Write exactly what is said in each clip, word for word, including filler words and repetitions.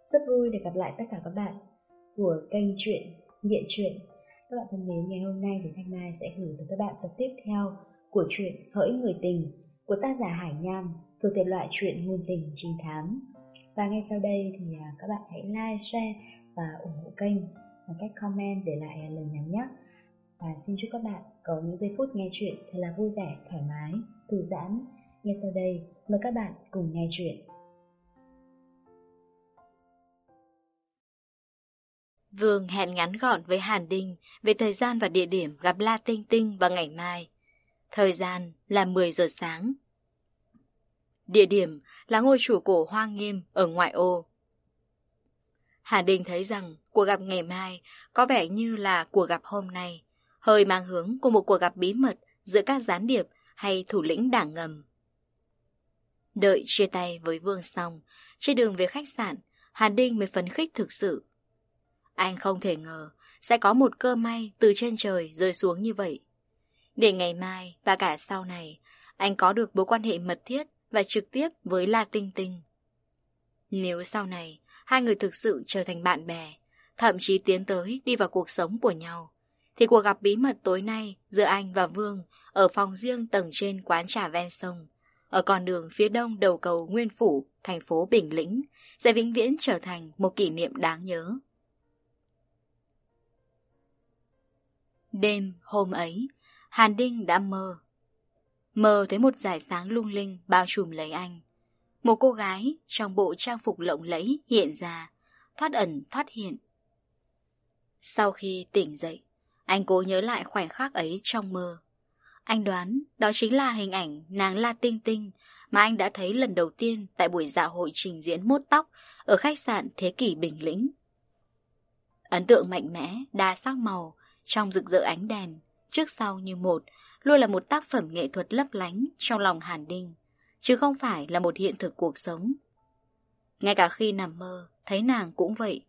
Rất vui được gặp lại tất cả các bạn của kênh Chuyện Nghiện Truyện. Các bạn thân mến, ngày hôm nay thì Thanh Mai sẽ gửi tới các bạn tập tiếp theo của truyện Hỡi Người Tình của tác giả Hải Nham, thuộc thể loại truyện ngôn tình trinh thám. Và ngay sau đây thì các bạn hãy like, share và ủng hộ kênh bằng cách comment để lại lời nhắn nhé. Và xin chúc các bạn có những giây phút nghe chuyện thật là vui vẻ, thoải mái, thư giãn. Ngay sau đây, mời các bạn cùng nghe chuyện. Vương hẹn ngắn gọn với Hàn Đinh về thời gian và địa điểm gặp La Tinh Tinh vào ngày mai. Thời gian là mười giờ sáng. Địa điểm là ngôi chùa cổ Hoa Nghiêm ở ngoại ô. Hàn Đinh thấy rằng cuộc gặp ngày mai có vẻ như là cuộc gặp hôm nay, hơi mang hướng của một cuộc gặp bí mật giữa các gián điệp hay thủ lĩnh đảng ngầm. Đợi chia tay với Vương xong, trên đường về khách sạn, Hàn Đinh mới phấn khích thực sự. Anh không thể ngờ sẽ có một cơ may từ trên trời rơi xuống như vậy. Để ngày mai và cả sau này, anh có được mối quan hệ mật thiết và trực tiếp với La Tinh Tinh. Nếu sau này hai người thực sự trở thành bạn bè, thậm chí tiến tới đi vào cuộc sống của nhau, thì cuộc gặp bí mật tối nay giữa anh và Vương ở phòng riêng tầng trên quán trà ven sông, ở con đường phía đông đầu cầu Nguyên Phủ, thành phố Bình Lĩnh, sẽ vĩnh viễn trở thành một kỷ niệm đáng nhớ. Đêm hôm ấy, Hàn Đinh đã mơ. Mơ thấy một dải sáng lung linh bao trùm lấy anh. Một cô gái trong bộ trang phục lộng lẫy hiện ra, thoát ẩn thoát hiện. Sau khi tỉnh dậy, anh cố nhớ lại khoảnh khắc ấy trong mơ. Anh đoán đó chính là hình ảnh nàng La Tinh Tinh mà anh đã thấy lần đầu tiên tại buổi dạ hội trình diễn mốt tóc ở khách sạn Thế Kỷ Bình Lĩnh. Ấn tượng mạnh mẽ, đa sắc màu, trong rực rỡ ánh đèn, trước sau như một, luôn là một tác phẩm nghệ thuật lấp lánh trong lòng Hàn Đinh, chứ không phải là một hiện thực cuộc sống. Ngay cả khi nằm mơ, thấy nàng cũng vậy.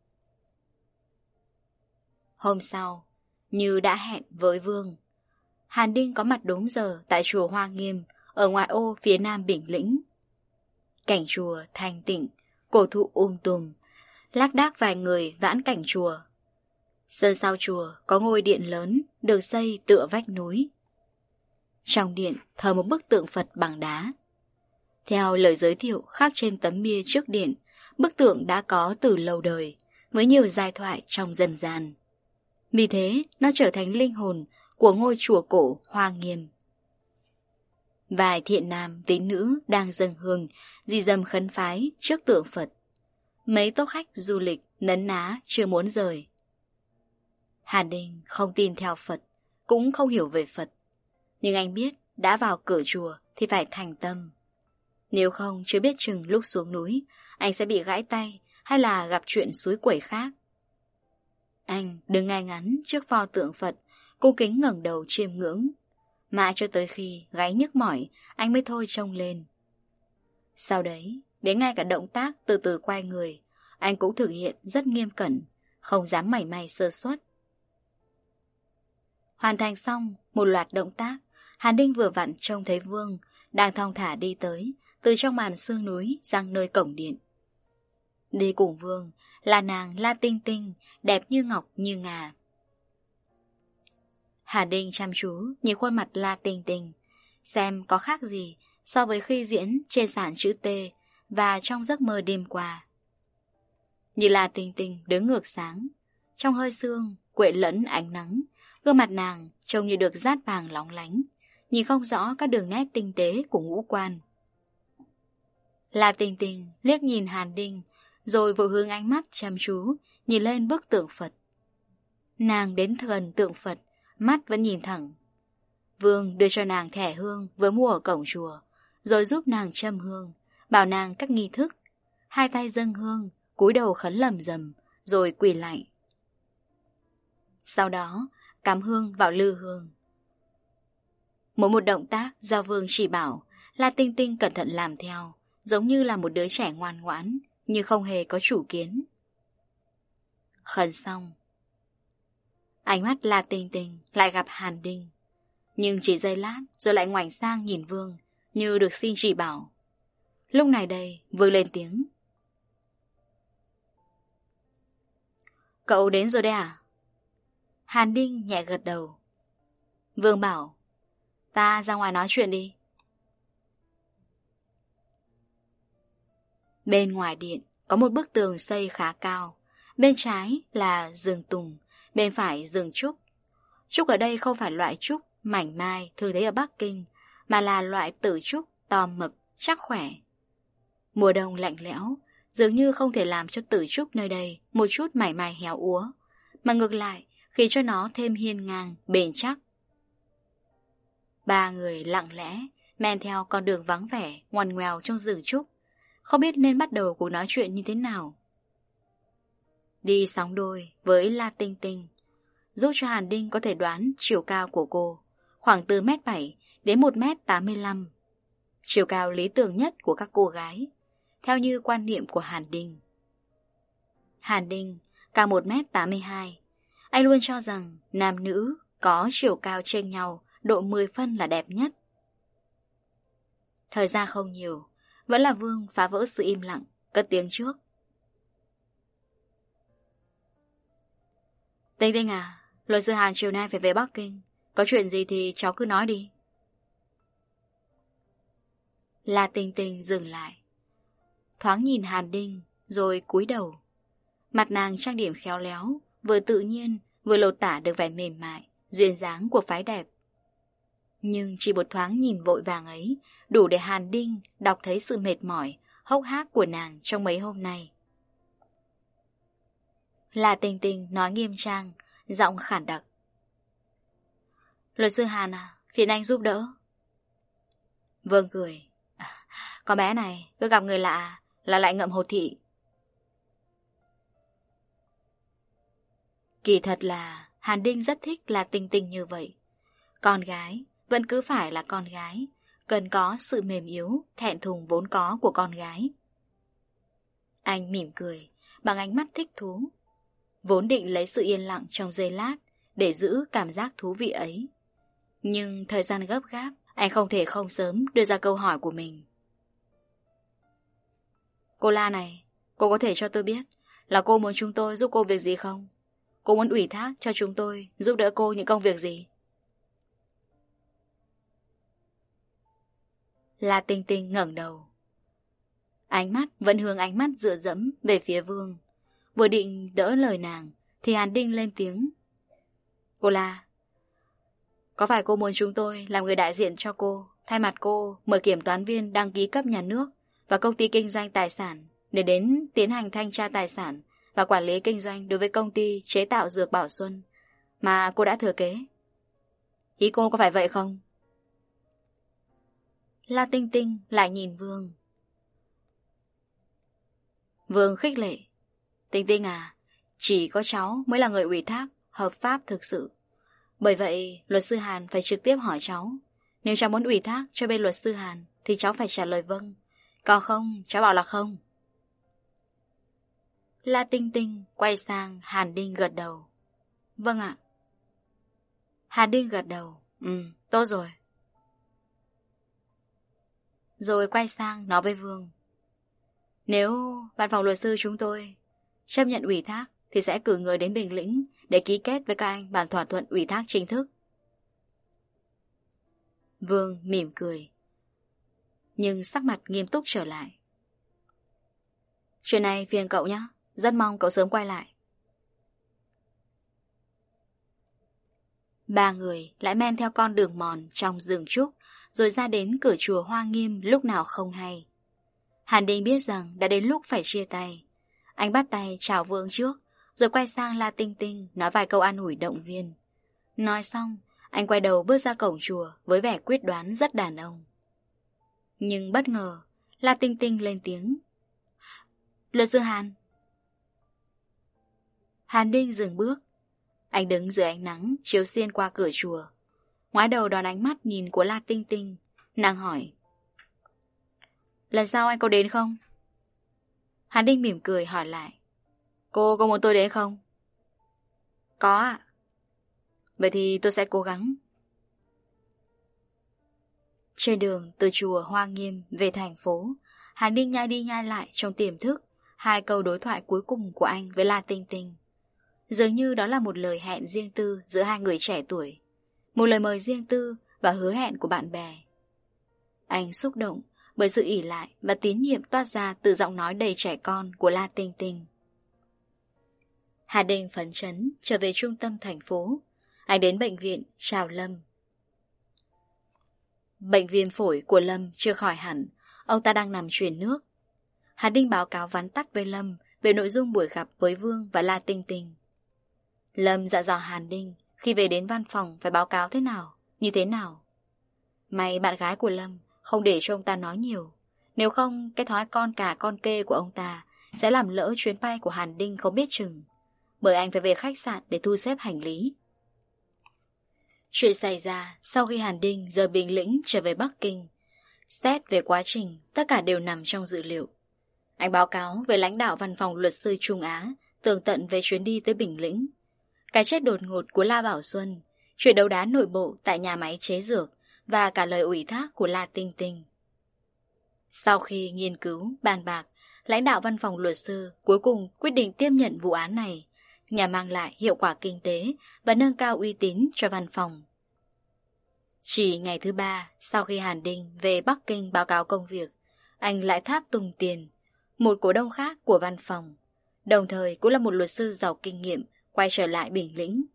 Hôm sau, như đã hẹn với Vương, Hàn Đinh có mặt đúng giờ tại chùa Hoa Nghiêm, ở ngoại ô phía nam Bình Lĩnh. Cảnh chùa thanh tịnh, cổ thụ um tùm, lác đác vài người vãn cảnh chùa. Sân sau chùa có ngôi điện lớn được xây tựa vách núi. Trong điện thờ một bức tượng Phật bằng đá. Theo lời giới thiệu khắc trên tấm bia trước điện, bức tượng đã có từ lâu đời, với nhiều giai thoại trong dân gian. Vì thế, nó trở thành linh hồn của ngôi chùa cổ Hoa Nghiêm. Vài thiện nam tín nữ đang dâng hương, di dầm khấn phái trước tượng Phật. Mấy tốp khách du lịch nấn ná chưa muốn rời. Hàn Đinh không tin theo Phật, cũng không hiểu về Phật. Nhưng anh biết đã vào cửa chùa thì phải thành tâm. Nếu không chưa biết chừng lúc xuống núi, anh sẽ bị gãy tay hay là gặp chuyện xúi quẩy khác. Anh đứng ngay ngắn trước pho tượng Phật, cung kính ngẩng đầu chiêm ngưỡng. Mãi cho tới khi gáy nhức mỏi, anh mới thôi trông lên. Sau đấy, đến ngay cả động tác từ từ quay người, anh cũng thực hiện rất nghiêm cẩn, không dám mảy may sơ suất. Hoàn thành xong một loạt động tác, Hàn Đinh vừa vặn trông thấy Vương đang thong thả đi tới từ trong màn sương núi sang nơi cổng điện. Đi cùng Vương là nàng La Tinh Tinh, đẹp như ngọc như ngà. Hàn Đinh chăm chú nhìn khuôn mặt La Tinh Tinh, xem có khác gì so với khi diễn trên sàn chữ T và trong giấc mơ đêm qua. Như La Tinh Tinh đứng ngược sáng, trong hơi sương quện lẫn ánh nắng, gương mặt nàng trông như được dát vàng lóng lánh, nhìn không rõ các đường nét tinh tế của ngũ quan. La Tinh Tinh liếc nhìn Hàn Đinh, rồi vội hướng ánh mắt chăm chú nhìn lên bức tượng Phật. Nàng đến gần tượng Phật, mắt vẫn nhìn thẳng. Vương đưa cho nàng thẻ hương vừa mua ở cổng chùa, rồi giúp nàng châm hương, bảo nàng các nghi thức. Hai tay dâng hương, cúi đầu khấn lầm rầm, rồi quỳ lại. Sau đó, cắm hương vào lư hương. Mỗi một động tác do Vương chỉ bảo, La Tinh Tinh cẩn thận làm theo, giống như là một đứa trẻ ngoan ngoãn, nhưng không hề có chủ kiến. Khấn xong, ánh mắt La Tinh Tinh lại gặp Hàn Đinh, nhưng chỉ giây lát rồi lại ngoảnh sang nhìn Vương, như được xin chỉ bảo. Lúc này đây, Vương lên tiếng. Cậu đến rồi đấy à? Hàn Đinh nhẹ gật đầu. Vương bảo, ta ra ngoài nói chuyện đi. Bên ngoài điện có một bức tường xây khá cao. Bên trái là rừng tùng, bên phải rừng trúc. Trúc ở đây không phải loại trúc mảnh mai thường thấy ở Bắc Kinh, mà là loại tử trúc to mập, chắc khỏe. Mùa đông lạnh lẽo, dường như không thể làm cho tử trúc nơi đây một chút mảy may héo úa, mà ngược lại khiến cho nó thêm hiên ngang, bền chắc. Ba người lặng lẽ men theo con đường vắng vẻ ngoằn ngoèo trong rừng trúc, không biết nên bắt đầu cuộc nói chuyện như thế nào. Đi sóng đôi với La Tinh Tinh, giúp cho Hàn Đinh có thể đoán chiều cao của cô, khoảng từ mét bảy đến một mét tám mươi lăm. Chiều cao lý tưởng nhất của các cô gái, theo như quan niệm của Hàn Đinh. Hàn Đinh cao một mét tám mươi hai. Anh luôn cho rằng nam nữ có chiều cao chênh nhau độ mười phân là đẹp nhất. Thời gian không nhiều, vẫn là Vương phá vỡ sự im lặng, cất tiếng trước. Tinh Tinh à, luật sư Hàn chiều nay phải về Bắc Kinh. Có chuyện gì thì cháu cứ nói đi. La Tinh Tinh dừng lại, thoáng nhìn Hàn Đinh rồi cúi đầu. Mặt nàng trang điểm khéo léo, vừa tự nhiên vừa lột tả được vẻ mềm mại, duyên dáng của phái đẹp. Nhưng chỉ một thoáng nhìn vội vàng ấy đủ để Hàn Đinh đọc thấy sự mệt mỏi, hốc hác của nàng trong mấy hôm nay. La Tinh Tinh nói nghiêm trang, giọng khản đặc. Luật sư Hàn à, phiền anh giúp đỡ. Vương cười. À, con bé này cứ gặp người lạ là lại ngậm hột thị. Kỳ thật là Hàn Đinh rất thích La Tinh Tinh như vậy. Con gái vẫn cứ phải là con gái, cần có sự mềm yếu, thẹn thùng vốn có của con gái. Anh mỉm cười, bằng ánh mắt thích thú. Vốn định lấy sự yên lặng trong giây lát để giữ cảm giác thú vị ấy. Nhưng thời gian gấp gáp, anh không thể không sớm đưa ra câu hỏi của mình. Cô La này, cô có thể cho tôi biết là cô muốn chúng tôi giúp cô việc gì không? Cô muốn ủy thác cho chúng tôi giúp đỡ cô những công việc gì? La Tinh Tinh ngẩng đầu. Ánh mắt vẫn hướng ánh mắt dựa dẫm về phía Vương. Vừa định đỡ lời nàng thì Hàn Đinh lên tiếng. Cô La, có phải cô muốn chúng tôi làm người đại diện cho cô, thay mặt cô mời kiểm toán viên đăng ký cấp nhà nước và công ty kinh doanh tài sản để đến tiến hành thanh tra tài sản và quản lý kinh doanh đối với công ty chế tạo dược Bảo Xuân mà cô đã thừa kế? Ý cô có phải vậy không? La Tinh Tinh lại nhìn Vương. Vương khích lệ. Tinh Tinh à, chỉ có cháu mới là người ủy thác hợp pháp thực sự. Bởi vậy luật sư Hàn phải trực tiếp hỏi cháu. Nếu cháu muốn ủy thác cho bên luật sư Hàn thì cháu phải trả lời vâng. Còn không, cháu bảo là không. La Tinh Tinh quay sang Hàn Đinh gật đầu. Vâng ạ. Hàn Đinh gật đầu. Ừ, tốt rồi. Rồi quay sang nói với Vương. Nếu văn phòng luật sư chúng tôi chấp nhận ủy thác thì sẽ cử người đến Bình Lĩnh để ký kết với các anh bản thỏa thuận ủy thác chính thức. Vương mỉm cười, nhưng sắc mặt nghiêm túc trở lại. Chuyện này phiền cậu nhé, rất mong cậu sớm quay lại. Ba người lại men theo con đường mòn trong rừng trúc, rồi ra đến cửa chùa Hoa Nghiêm lúc nào không hay. Hàn Đinh biết rằng đã đến lúc phải chia tay. Anh bắt tay chào Vương trước, rồi quay sang La Tinh Tinh nói vài câu an ủi động viên. Nói xong, anh quay đầu bước ra cổng chùa với vẻ quyết đoán rất đàn ông. Nhưng bất ngờ, La Tinh Tinh lên tiếng. Luật sư Hàn. Hàn Đinh dừng bước. Anh đứng dưới ánh nắng chiếu xiên qua cửa chùa. Ngoái đầu đón ánh mắt nhìn của La Tinh Tinh. Nàng hỏi. Lần sau anh có đến không? Hàn Đinh mỉm cười hỏi lại. Cô có muốn tôi đến không? Có ạ. Vậy thì tôi sẽ cố gắng. Trên đường từ chùa Hoa Nghiêm về thành phố, Hàn Đinh nhai đi nhai lại trong tiềm thức hai câu đối thoại cuối cùng của anh với La Tinh Tinh. Dường như đó là một lời hẹn riêng tư giữa hai người trẻ tuổi, một lời mời riêng tư và hứa hẹn của bạn bè. Anh xúc động bởi sự ỷ lại và tín nhiệm toát ra từ giọng nói đầy trẻ con của La Tinh Tinh. Hà Đinh phấn chấn trở về trung tâm thành phố. Anh đến bệnh viện chào Lâm. Bệnh viêm phổi của Lâm chưa khỏi hẳn, ông ta đang nằm truyền nước. Hà Đinh báo cáo vắn tắt với Lâm về nội dung buổi gặp với Vương và La Tinh Tinh. Lâm dặn dò Hàn Đinh khi về đến văn phòng phải báo cáo thế nào, như thế nào. May bạn gái của Lâm không để cho ông ta nói nhiều, nếu không cái thói con cả con kê của ông ta sẽ làm lỡ chuyến bay của Hàn Đinh không biết chừng, bởi anh phải về khách sạn để thu xếp hành lý. Chuyện xảy ra sau khi Hàn Đinh rời Bình Lĩnh trở về Bắc Kinh. Xét về quá trình, tất cả đều nằm trong dữ liệu. Anh báo cáo về lãnh đạo văn phòng luật sư Trung Á tường tận về chuyến đi tới Bình Lĩnh, cái chết đột ngột của La Bảo Xuân, chuyện đấu đá nội bộ tại nhà máy chế dược và cả lời ủy thác của La Tinh Tinh. Sau khi nghiên cứu, bàn bạc, lãnh đạo văn phòng luật sư cuối cùng quyết định tiếp nhận vụ án này nhằm mang lại hiệu quả kinh tế và nâng cao uy tín cho văn phòng. Chỉ ngày thứ ba sau khi Hàn Đinh về Bắc Kinh báo cáo công việc, anh lại tháp Tùng Tiền, một cổ đông khác của văn phòng, đồng thời cũng là một luật sư giàu kinh nghiệm, quay trở lại Bình Lĩnh.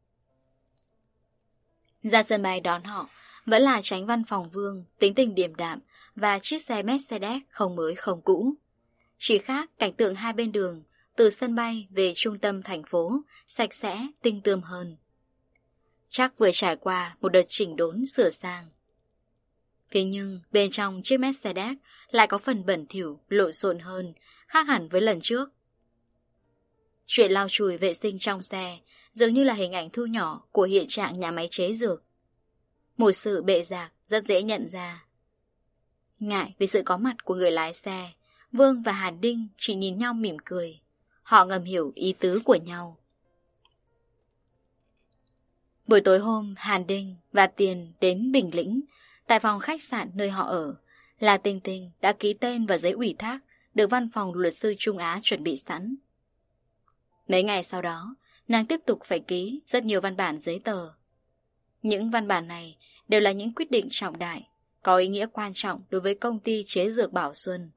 Ra sân bay đón họ vẫn là chánh văn phòng Vương, tính tình điềm đạm và chiếc xe Mercedes không mới không cũ. Chỉ khác cảnh tượng hai bên đường, từ sân bay về trung tâm thành phố, sạch sẽ, tinh tươm hơn. Chắc vừa trải qua một đợt chỉnh đốn sửa sang. Thế nhưng bên trong chiếc Mercedes lại có phần bẩn thỉu, lộn xộn hơn, khác hẳn với lần trước. Chuyện lau chùi vệ sinh trong xe dường như là hình ảnh thu nhỏ của hiện trạng nhà máy chế dược. Một sự bệ rạc rất dễ nhận ra. Ngại vì sự có mặt của người lái xe, Vương và Hàn Đinh chỉ nhìn nhau mỉm cười. Họ ngầm hiểu ý tứ của nhau. Buổi tối hôm, Hàn Đinh và Tiền đến Bình Lĩnh. Tại phòng khách sạn nơi họ ở, La Tinh Tinh đã ký tên vào giấy ủy thác được văn phòng luật sư Trung Á chuẩn bị sẵn. Mấy ngày sau đó, nàng tiếp tục phải ký rất nhiều văn bản giấy tờ. Những văn bản này đều là những quyết định trọng đại, có ý nghĩa quan trọng đối với công ty chế dược Bảo Xuân.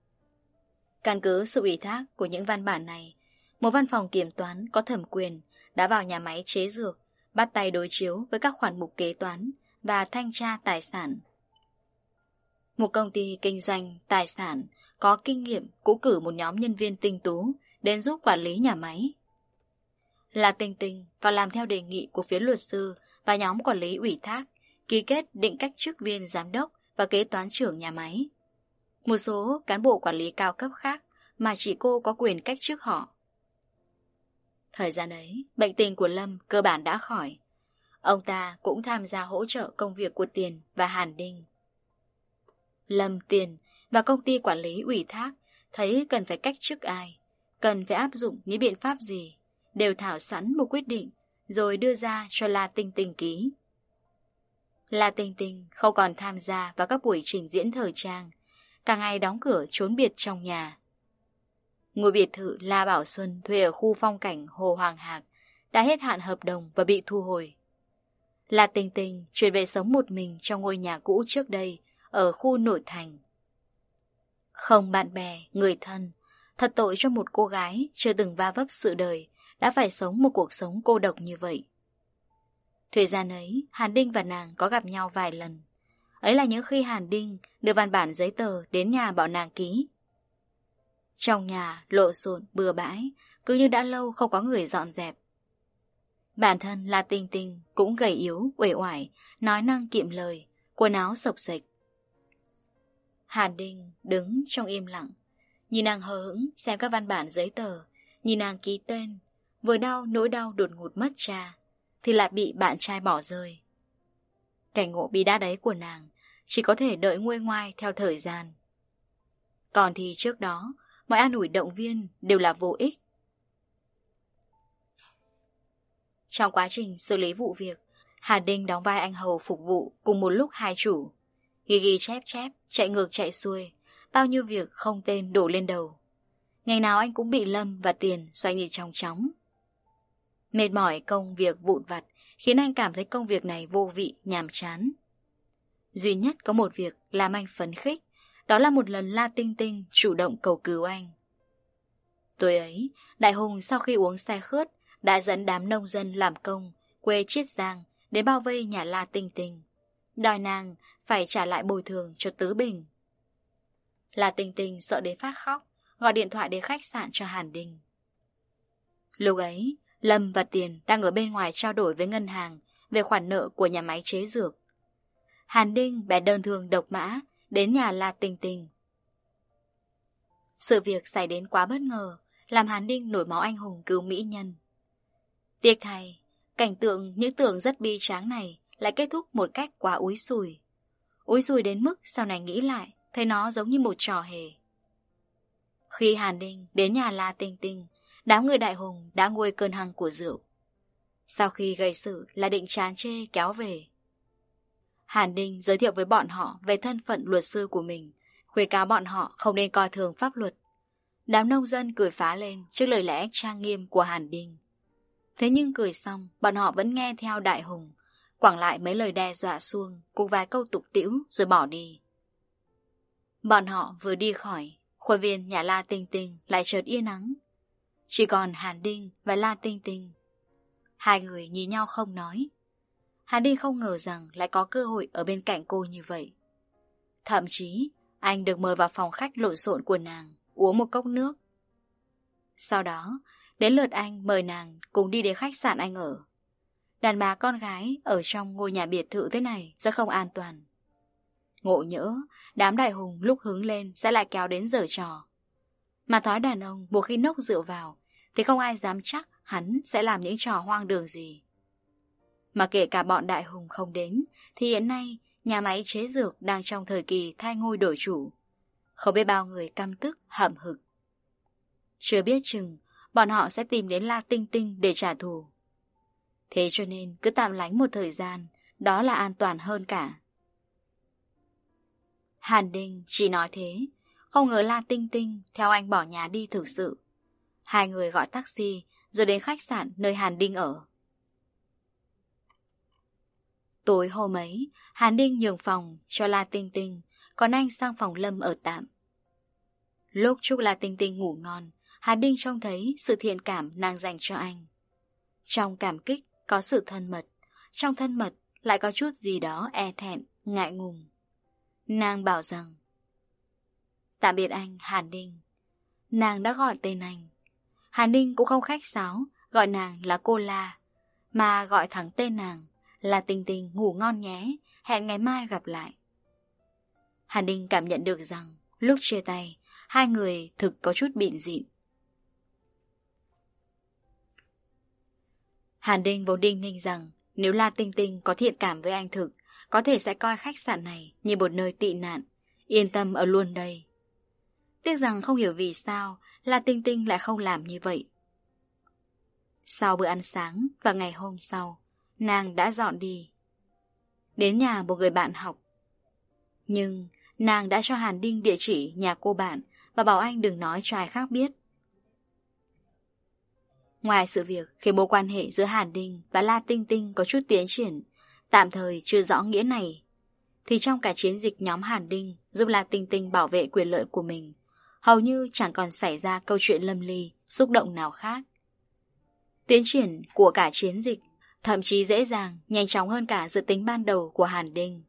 Căn cứ sự ủy thác của những văn bản này, một văn phòng kiểm toán có thẩm quyền đã vào nhà máy chế dược, bắt tay đối chiếu với các khoản mục kế toán và thanh tra tài sản. Một công ty kinh doanh tài sản có kinh nghiệm cũng cử một nhóm nhân viên tinh tú đến giúp quản lý nhà máy. La Tinh Tinh còn làm theo đề nghị của phía luật sư và nhóm quản lý ủy thác, ký kết định cách chức viên giám đốc và kế toán trưởng nhà máy. Một số cán bộ quản lý cao cấp khác mà chỉ cô có quyền cách chức họ. Thời gian ấy, bệnh tình của Lâm cơ bản đã khỏi. Ông ta cũng tham gia hỗ trợ công việc của Tiền và Hàn Đinh. Lâm, Tiền và công ty quản lý ủy thác thấy cần phải cách chức ai, cần phải áp dụng những biện pháp gì, đều thảo sẵn một quyết định rồi đưa ra cho La Tinh Tinh ký. La Tinh Tinh không còn tham gia vào các buổi trình diễn thời trang, cả ngày đóng cửa trốn biệt trong nhà. Ngôi biệt thự La Bảo Xuân thuê ở khu phong cảnh Hồ Hoàng Hạc đã hết hạn hợp đồng và bị thu hồi. La Tinh Tinh chuyển về sống một mình trong ngôi nhà cũ trước đây ở khu nội thành. Không bạn bè, người thân, thật tội cho một cô gái chưa từng va vấp sự đời đã phải sống một cuộc sống cô độc như vậy. Thời gian ấy, Hàn Đinh và nàng có gặp nhau vài lần. Ấy là những khi Hàn Đinh đưa văn bản giấy tờ đến nhà bảo nàng ký. Trong nhà lộn xộn bừa bãi, cứ như đã lâu không có người dọn dẹp. Bản thân La Tinh Tinh cũng gầy yếu, uể oải, nói năng kiệm lời, quần áo xộc xệch. Hàn Đinh đứng trong im lặng, nhìn nàng hờ hững xem các văn bản giấy tờ, nhìn nàng ký tên, vừa đau nỗi đau đột ngột mất cha, thì lại bị bạn trai bỏ rơi. Cảnh ngộ bi đát ấy của nàng chỉ có thể đợi nguôi ngoai theo thời gian. Còn thì trước đó, mọi an ủi động viên đều là vô ích. Trong quá trình xử lý vụ việc, Hàn Đinh đóng vai anh hầu phục vụ cùng một lúc hai chủ. Ghi ghi chép chép, chạy ngược chạy xuôi, bao nhiêu việc không tên đổ lên đầu. Ngày nào anh cũng bị Lâm và Tiền xoay nhịp chóng chóng. Mệt mỏi công việc vụn vặt khiến anh cảm thấy công việc này vô vị, nhàm chán. Duy nhất có một việc làm anh phấn khích, đó là một lần La Tinh Tinh chủ động cầu cứu anh. Tối ấy, Đại Hùng sau khi uống say khướt đã dẫn đám nông dân làm công quê Chiết Giang đến bao vây nhà La Tinh Tinh, đòi nàng phải trả lại bồi thường cho Tứ Bình. La Tinh Tinh sợ đến phát khóc, gọi điện thoại đến khách sạn cho Hàn Đình. Lúc ấy, Lâm và Tiền đang ở bên ngoài trao đổi với ngân hàng về khoản nợ của nhà máy chế dược. Hàn Đinh bèn đơn thương độc mã đến nhà La Tinh Tinh. Sự việc xảy đến quá bất ngờ, làm Hàn Đinh nổi máu anh hùng cứu mỹ nhân. Tiếc thay, cảnh tượng những tưởng rất bi tráng này lại kết thúc một cách quá úi xùi. Úi xùi đến mức sau này nghĩ lại, thấy nó giống như một trò hề. Khi Hàn Đinh đến nhà La Tinh Tinh, đám người Đại Hùng đã nguôi cơn hăng của rượu. Sau khi gây sự là định chán chê kéo về. Hàn Đinh giới thiệu với bọn họ về thân phận luật sư của mình, khuyên cáo bọn họ không nên coi thường pháp luật. Đám nông dân cười phá lên trước lời lẽ trang nghiêm của Hàn Đinh. Thế nhưng cười xong, bọn họ vẫn nghe theo Đại Hùng, quẳng lại mấy lời đe dọa xuông cùng vài câu tục tĩu rồi bỏ đi. Bọn họ vừa đi khỏi, khuôn viên nhà La Tinh Tinh lại chợt yên ắng. Chỉ còn Hàn Đinh và La Tinh Tinh. Hai người nhìn nhau không nói. Hàn Đinh không ngờ rằng lại có cơ hội ở bên cạnh cô như vậy. Thậm chí, anh được mời vào phòng khách lộn xộn của nàng, uống một cốc nước. Sau đó, đến lượt anh mời nàng cùng đi đến khách sạn anh ở. Đàn bà con gái ở trong ngôi nhà biệt thự thế này rất không an toàn. Ngộ nhỡ, đám Đại Hùng lúc hứng lên sẽ lại kéo đến giở trò. Mà thói đàn ông một khi nốc rượu vào thì không ai dám chắc hắn sẽ làm những trò hoang đường gì. Mà kể cả bọn Đại Hùng không đến thì hiện nay nhà máy chế dược đang trong thời kỳ thay ngôi đổi chủ. Không biết bao người căm tức, hậm hực. Chưa biết chừng bọn họ sẽ tìm đến La Tinh Tinh để trả thù. Thế cho nên cứ tạm lánh một thời gian, đó là an toàn hơn cả. Hàn Đinh chỉ nói thế, không ngờ La Tinh Tinh theo anh bỏ nhà đi thực sự. Hai người gọi taxi rồi đến khách sạn nơi Hàn Đinh ở. Tối hôm ấy, Hàn Đinh nhường phòng cho La Tinh Tinh, còn anh sang phòng Lâm ở tạm. Lúc chúc La Tinh Tinh ngủ ngon, Hàn Đinh trông thấy sự thiện cảm nàng dành cho anh. Trong cảm kích có sự thân mật, trong thân mật lại có chút gì đó e thẹn, ngại ngùng. Nàng bảo rằng: tạm biệt anh, Hàn Đinh. Nàng đã gọi tên anh. Hàn Đinh cũng không khách sáo, gọi nàng là cô La, mà gọi thẳng tên nàng là Tinh Tinh, ngủ ngon nhé, hẹn ngày mai gặp lại. Hàn Đinh cảm nhận được rằng lúc chia tay, hai người thực có chút bịn dịn. Hàn Đinh vốn đinh ninh rằng nếu La Tinh Tinh có thiện cảm với anh thực, có thể sẽ coi khách sạn này như một nơi tị nạn, yên tâm ở luôn đây. Tiếc rằng không hiểu vì sao La Tinh Tinh lại không làm như vậy. Sau bữa ăn sáng và ngày hôm sau, nàng đã dọn đi, đến nhà một người bạn học. Nhưng nàng đã cho Hàn Đinh địa chỉ nhà cô bạn và bảo anh đừng nói cho ai khác biết. Ngoài sự việc khiến mối quan hệ giữa Hàn Đinh và La Tinh Tinh có chút tiến triển, tạm thời chưa rõ nghĩa này, thì trong cả chiến dịch nhóm Hàn Đinh giúp La Tinh Tinh bảo vệ quyền lợi của mình, hầu như chẳng còn xảy ra câu chuyện lâm ly, xúc động nào khác. Tiến triển của cả chiến dịch thậm chí dễ dàng, nhanh chóng hơn cả dự tính ban đầu của Hàn Đinh.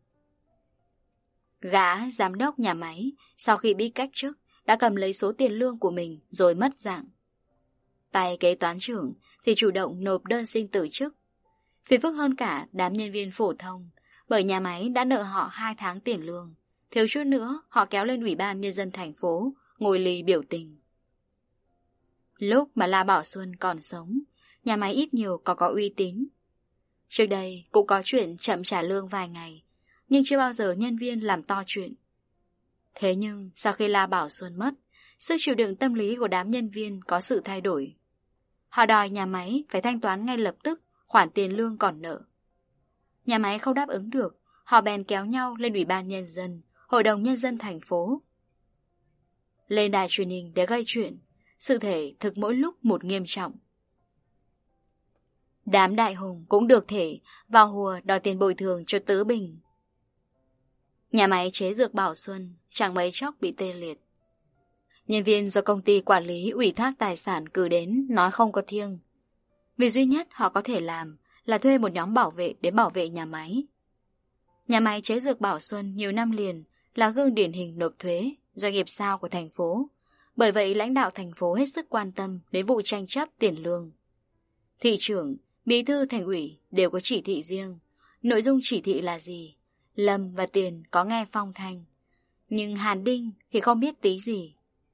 Gã giám đốc nhà máy sau khi bị cách chức đã cầm lấy số tiền lương của mình rồi mất dạng. Tay kế toán trưởng thì chủ động nộp đơn xin từ chức. Phiền phức hơn cả đám nhân viên phổ thông, bởi nhà máy đã nợ họ hai tháng tiền lương. Thiếu chút nữa họ kéo lên Ủy ban Nhân dân thành phố ngồi lì biểu tình. Lúc mà La Bảo Xuân còn sống, nhà máy ít nhiều có có uy tín. Trước đây cũng có chuyện chậm trả lương vài ngày, nhưng chưa bao giờ nhân viên làm to chuyện. Thế nhưng sau khi La Bảo Xuân mất, sức chịu đựng tâm lý của đám nhân viên có sự thay đổi. Họ đòi nhà máy phải thanh toán ngay lập tức khoản tiền lương còn nợ. Nhà máy không đáp ứng được, họ bèn kéo nhau lên Ủy ban Nhân dân, Hội đồng Nhân dân thành phố. Lên đài truyền hình để gây chuyện, sự thể thực mỗi lúc một nghiêm trọng. Đám đại hùng cũng được thể vào hùa đòi tiền bồi thường cho Tứ Bình. Nhà máy chế dược Bảo Xuân chẳng mấy chốc bị tê liệt. Nhân viên do công ty quản lý ủy thác tài sản cử đến nói không có thiêng. Việc duy nhất họ có thể làm là thuê một nhóm bảo vệ đến bảo vệ nhà máy. Nhà máy chế dược Bảo Xuân nhiều năm liền là gương điển hình nộp thuế, doanh nghiệp sao của thành phố. Bởi vậy lãnh đạo thành phố hết sức quan tâm đến vụ tranh chấp tiền lương. Thị trưởng, bí thư thành ủy đều có chỉ thị riêng. Nội dung chỉ thị là gì? Lâm và Tiền có nghe phong thanh. Nhưng Hàn Đinh thì không biết tí gì.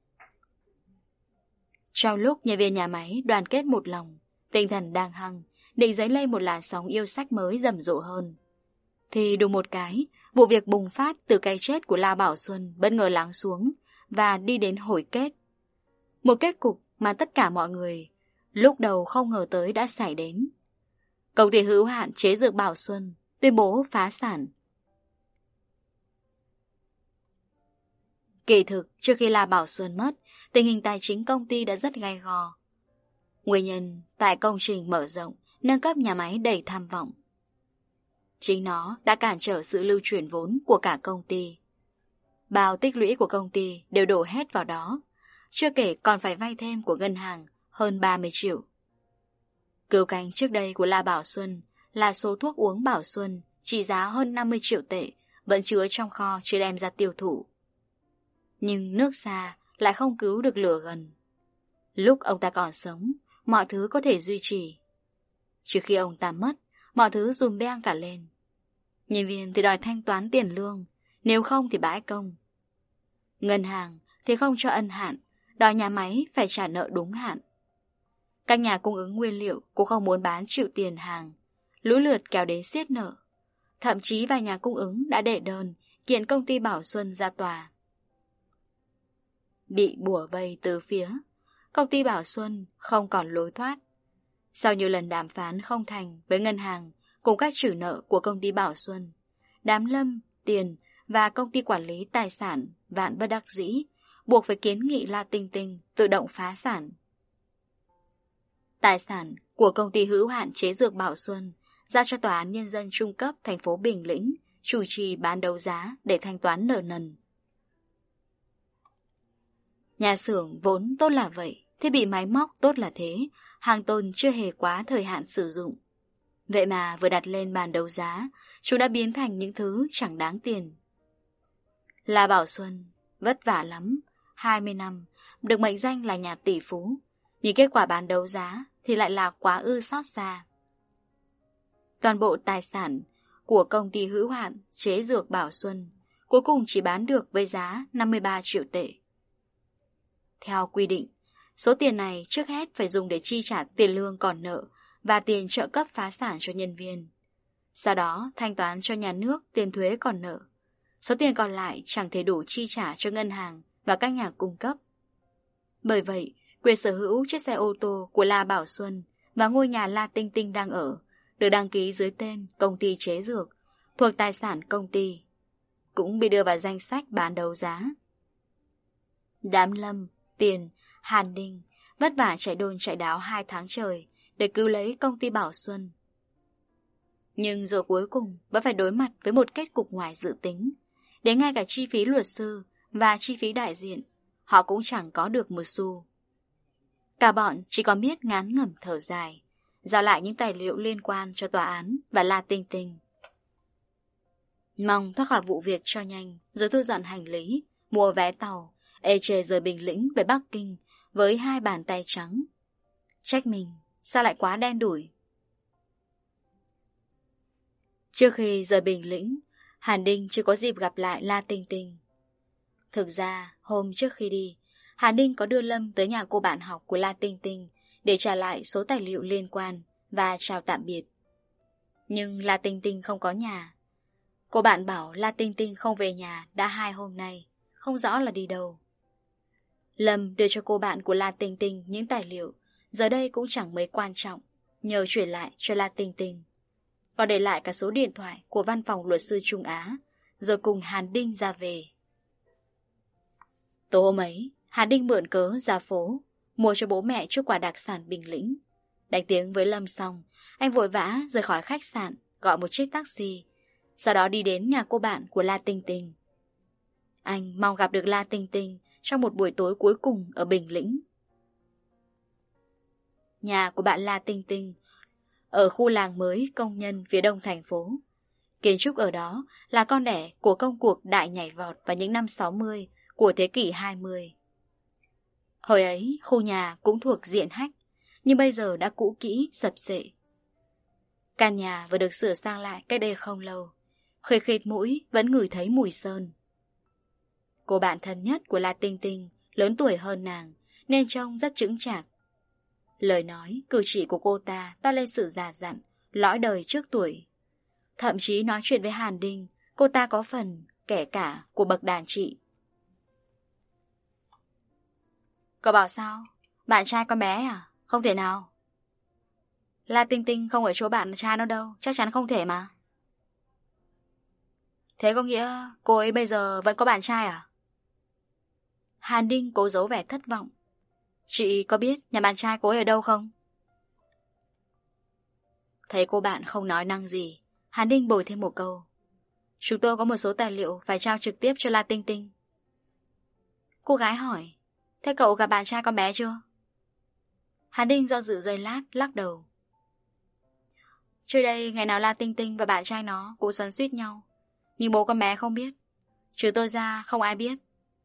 Trong lúc nhân viên nhà máy đoàn kết một lòng, tinh thần đang hăng, định dấy lên một làn sóng yêu sách mới rầm rộ hơn, thì đùng một cái, vụ việc bùng phát từ cái chết của La Bảo Xuân bất ngờ lắng xuống và đi đến hồi kết. Một kết cục mà tất cả mọi người lúc đầu không ngờ tới đã xảy đến. Công ty hữu hạn chế dược Bảo Xuân tuyên bố phá sản. Kỳ thực, trước khi La Bảo Xuân mất, tình hình tài chính công ty đã rất gay go. Nguyên nhân tại công trình mở rộng, nâng cấp nhà máy đầy tham vọng. Chính nó đã cản trở sự lưu chuyển vốn của cả công ty. Bao tích lũy của công ty đều đổ hết vào đó, chưa kể còn phải vay thêm của ngân hàng hơn ba mươi triệu. Cứu cánh trước đây của La Bảo Xuân là số thuốc uống Bảo Xuân trị giá hơn năm mươi triệu tệ vẫn chứa trong kho chưa đem ra tiêu thụ. Nhưng nước xa lại không cứu được lửa gần. Lúc ông ta còn sống, mọi thứ có thể duy trì. Trước khi ông ta mất, mọi thứ dùm beng cả lên. Nhân viên thì đòi thanh toán tiền lương, nếu không thì bãi công. Ngân hàng thì không cho ân hạn, đòi nhà máy phải trả nợ đúng hạn. Các nhà cung ứng nguyên liệu cũng không muốn bán chịu tiền hàng, lũ lượt kéo đến siết nợ. Thậm chí vài nhà cung ứng đã đệ đơn kiện công ty Bảo Xuân ra tòa. Bị bủa vây từ phía, công ty Bảo Xuân không còn lối thoát. Sau nhiều lần đàm phán không thành với ngân hàng cùng các chủ nợ của công ty Bảo Xuân, đám Lâm, Tiền và công ty quản lý tài sản vạn bất đắc dĩ buộc phải kiến nghị La Tinh Tinh tự động phá sản. Tài sản của công ty hữu hạn chế dược Bảo Xuân giao cho Tòa án Nhân dân Trung cấp thành phố Bình Lĩnh chủ trì bán đấu giá để thanh toán nợ nần. Nhà xưởng vốn tốt là vậy, thiết bị máy móc tốt là thế, hàng tồn chưa hề quá thời hạn sử dụng. Vậy mà vừa đặt lên bàn đấu giá, chúng đã biến thành những thứ chẳng đáng tiền. La Bảo Xuân vất vả lắm, hai mươi năm, được mệnh danh là nhà tỷ phú, nhưng kết quả bán đấu giá thì lại là quá ư xót xa. Toàn bộ tài sản của công ty hữu hạn chế dược Bảo Xuân cuối cùng chỉ bán được với giá năm mươi ba triệu tệ. Theo quy định, số tiền này trước hết phải dùng để chi trả tiền lương còn nợ và tiền trợ cấp phá sản cho nhân viên. Sau đó thanh toán cho nhà nước tiền thuế còn nợ. Số tiền còn lại chẳng thể đủ chi trả cho ngân hàng và các nhà cung cấp. Bởi vậy, quyền sở hữu chiếc xe ô tô của La Bảo Xuân và ngôi nhà La Tinh Tinh đang ở được đăng ký dưới tên công ty chế dược thuộc tài sản công ty, cũng bị đưa vào danh sách bán đấu giá. Đám Lâm, Tiền, Hàn Đinh vất vả chạy đôn chạy đáo hai tháng trời để cứu lấy công ty Bảo Xuân. Nhưng rồi cuối cùng vẫn phải đối mặt với một kết cục ngoài dự tính. Đến ngay cả chi phí luật sư và chi phí đại diện, họ cũng chẳng có được một xu. Cả bọn chỉ còn biết ngán ngẩm thở dài, giao lại những tài liệu liên quan cho tòa án và La Tinh Tinh. Mong thoát khỏi vụ việc cho nhanh, rồi thu dọn hành lý, mua vé tàu, ê chề rời Bình Lĩnh về Bắc Kinh với hai bàn tay trắng. Trách mình, sao lại quá đen đủi. Trước khi rời Bình Lĩnh, Hàn Đinh chưa có dịp gặp lại La Tinh Tinh. Thực ra, hôm trước khi đi, Hàn Đinh có đưa Lâm tới nhà cô bạn học của La Tinh Tinh để trả lại số tài liệu liên quan và chào tạm biệt. Nhưng La Tinh Tinh không có nhà. Cô bạn bảo La Tinh Tinh không về nhà đã hai hôm nay, không rõ là đi đâu. Lâm đưa cho cô bạn của La Tinh Tinh những tài liệu, giờ đây cũng chẳng mấy quan trọng, nhờ chuyển lại cho La Tinh Tinh. Còn để lại cả số điện thoại của văn phòng luật sư Trung Á, rồi cùng Hàn Đinh ra về. Tối hôm ấy, Hàn Đinh mượn cớ ra phố, mua cho bố mẹ chút quà đặc sản Bình Lĩnh. Đánh tiếng với Lâm xong, anh vội vã rời khỏi khách sạn, gọi một chiếc taxi, sau đó đi đến nhà cô bạn của La Tinh Tinh. Anh mong gặp được La Tinh Tinh trong một buổi tối cuối cùng ở Bình Lĩnh. Nhà của bạn La Tinh Tinh ở khu làng mới công nhân phía đông thành phố. Kiến trúc ở đó là con đẻ của công cuộc đại nhảy vọt vào những năm sáu mươi của thế kỷ hai mươi. Hồi ấy, khu nhà cũng thuộc diện hách, nhưng bây giờ đã cũ kỹ, sập xệ. Căn nhà vừa được sửa sang lại cách đây không lâu, khịt khịt mũi vẫn ngửi thấy mùi sơn. Cô bạn thân nhất của La Tinh Tinh lớn tuổi hơn nàng, nên trông rất chững chạc. Lời nói, cử chỉ của cô ta toát lên sự già dặn, lõi đời trước tuổi. Thậm chí nói chuyện với Hàn Đinh, cô ta có phần kẻ cả của bậc đàn chị. Cậu bảo sao? Bạn trai con bé à? Không thể nào. La Tinh Tinh không ở chỗ bạn trai nó đâu, chắc chắn không thể mà. Thế có nghĩa cô ấy bây giờ vẫn có bạn trai à? Hàn Đinh cố giấu vẻ thất vọng. Chị có biết nhà bạn trai cô ấy ở đâu không? Thấy cô bạn không nói năng gì, Hàn Đinh bồi thêm một câu. Chúng tôi có một số tài liệu phải trao trực tiếp cho La Tinh Tinh. Cô gái hỏi, thế cậu gặp bạn trai con bé chưa? Hàn Đinh do dự giây lát, lắc đầu. Trước đây ngày nào La Tinh Tinh và bạn trai nó cũng xoắn xuýt nhau, nhưng bố con bé không biết. Trừ tôi ra không ai biết.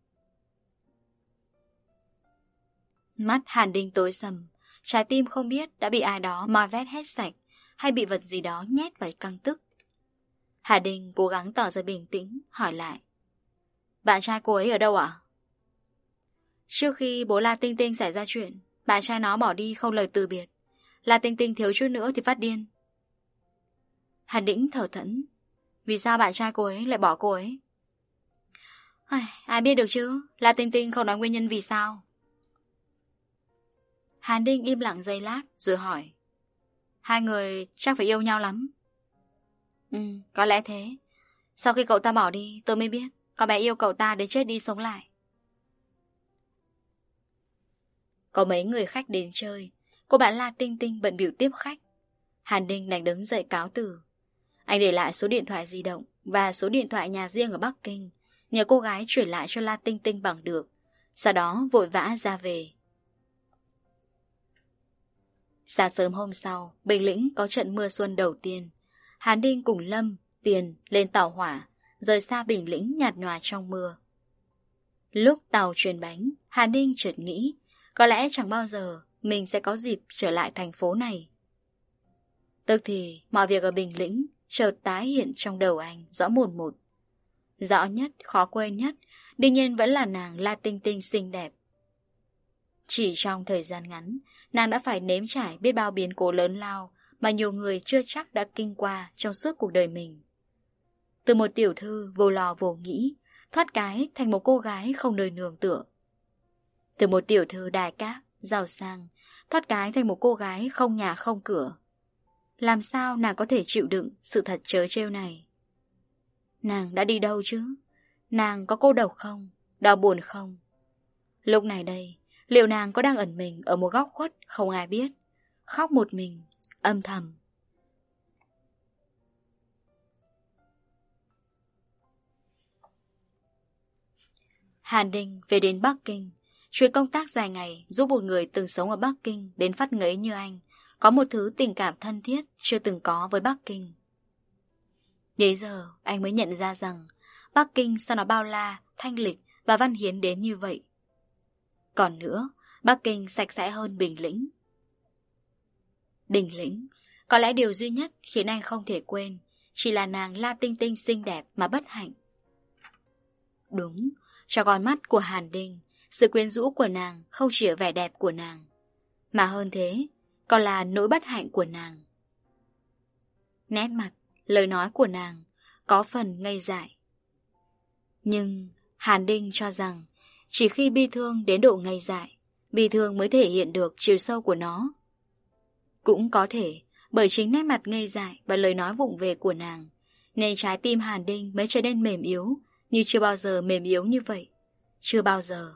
Mắt Hàn Đinh tối sầm, trái tim không biết đã bị ai đó moi vét hết sạch hay bị vật gì đó nhét vào căng tức. Hàn Đinh cố gắng tỏ ra bình tĩnh, hỏi lại. Bạn trai cô ấy ở đâu ạ? Trước khi bố La Tinh Tinh xảy ra chuyện, bạn trai nó bỏ đi không lời từ biệt. La Tinh Tinh thiếu chút nữa thì phát điên. Hàn Đĩnh thở thẫn. Vì sao bạn trai cô ấy lại bỏ cô ấy? Ai, ai biết được chứ. La Tinh Tinh không nói nguyên nhân vì sao. Hàn Đinh im lặng giây lát rồi hỏi. Hai người chắc phải yêu nhau lắm. Ừ, có lẽ thế. Sau khi cậu ta bỏ đi tôi mới biết con bé yêu cậu ta đến chết đi sống lại. Có mấy người khách đến chơi, cô bạn La Tinh Tinh bận bịu tiếp khách. Hàn Đinh đành đứng dậy cáo từ. Anh để lại số điện thoại di động và số điện thoại nhà riêng ở Bắc Kinh, nhờ cô gái chuyển lại cho La Tinh Tinh bằng được. Sau đó vội vã ra về. Sáng sớm hôm sau, Bình Lĩnh có trận mưa xuân đầu tiên. Hàn Đinh cùng Lâm, Tiền lên tàu hỏa, rời xa Bình Lĩnh nhạt nhòa trong mưa. Lúc tàu chuyển bánh, Hàn Đinh chợt nghĩ, có lẽ chẳng bao giờ mình sẽ có dịp trở lại thành phố này. Tức thì, mọi việc ở Bình Lĩnh chợt tái hiện trong đầu anh rõ mồn một. Rõ nhất, khó quên nhất, đương nhiên vẫn là nàng La Tinh Tinh xinh đẹp. Chỉ trong thời gian ngắn, nàng đã phải nếm trải biết bao biến cố lớn lao mà nhiều người chưa chắc đã kinh qua trong suốt cuộc đời mình. Từ một tiểu thư vô lo vô nghĩ, thoát cái thành một cô gái không nơi nương tựa. Từ một tiểu thư đài cát, giàu sang, thoát cái thành một cô gái không nhà không cửa. Làm sao nàng có thể chịu đựng sự thật trớ trêu này? Nàng đã đi đâu chứ? Nàng có cô độc không? Đau buồn không? Lúc này đây, liệu nàng có đang ẩn mình ở một góc khuất không ai biết, khóc một mình, âm thầm? Hàn Đinh về đến Bắc Kinh. Chuyến công tác dài ngày giúp một người từng sống ở Bắc Kinh đến phát ngấy như anh có một thứ tình cảm thân thiết chưa từng có với Bắc Kinh. Đến giờ anh mới nhận ra rằng Bắc Kinh sao nó bao la, thanh lịch và văn hiến đến như vậy. Còn nữa, Bắc Kinh sạch sẽ hơn Bình Lĩnh. Bình Lĩnh, có lẽ điều duy nhất khiến anh không thể quên chỉ là nàng La Tinh Tinh xinh đẹp mà bất hạnh. Đúng, cho con mắt của Hàn Đinh, sự quyến rũ của nàng không chỉ ở vẻ đẹp của nàng, mà hơn thế, còn là nỗi bất hạnh của nàng. Nét mặt, lời nói của nàng có phần ngây dại. Nhưng Hàn Đinh cho rằng chỉ khi bi thương đến độ ngây dại, bi thương mới thể hiện được chiều sâu của nó. Cũng có thể bởi chính nét mặt ngây dại và lời nói vụng về của nàng, nên trái tim Hàn Đinh mới trở nên mềm yếu, như chưa bao giờ mềm yếu như vậy. Chưa bao giờ.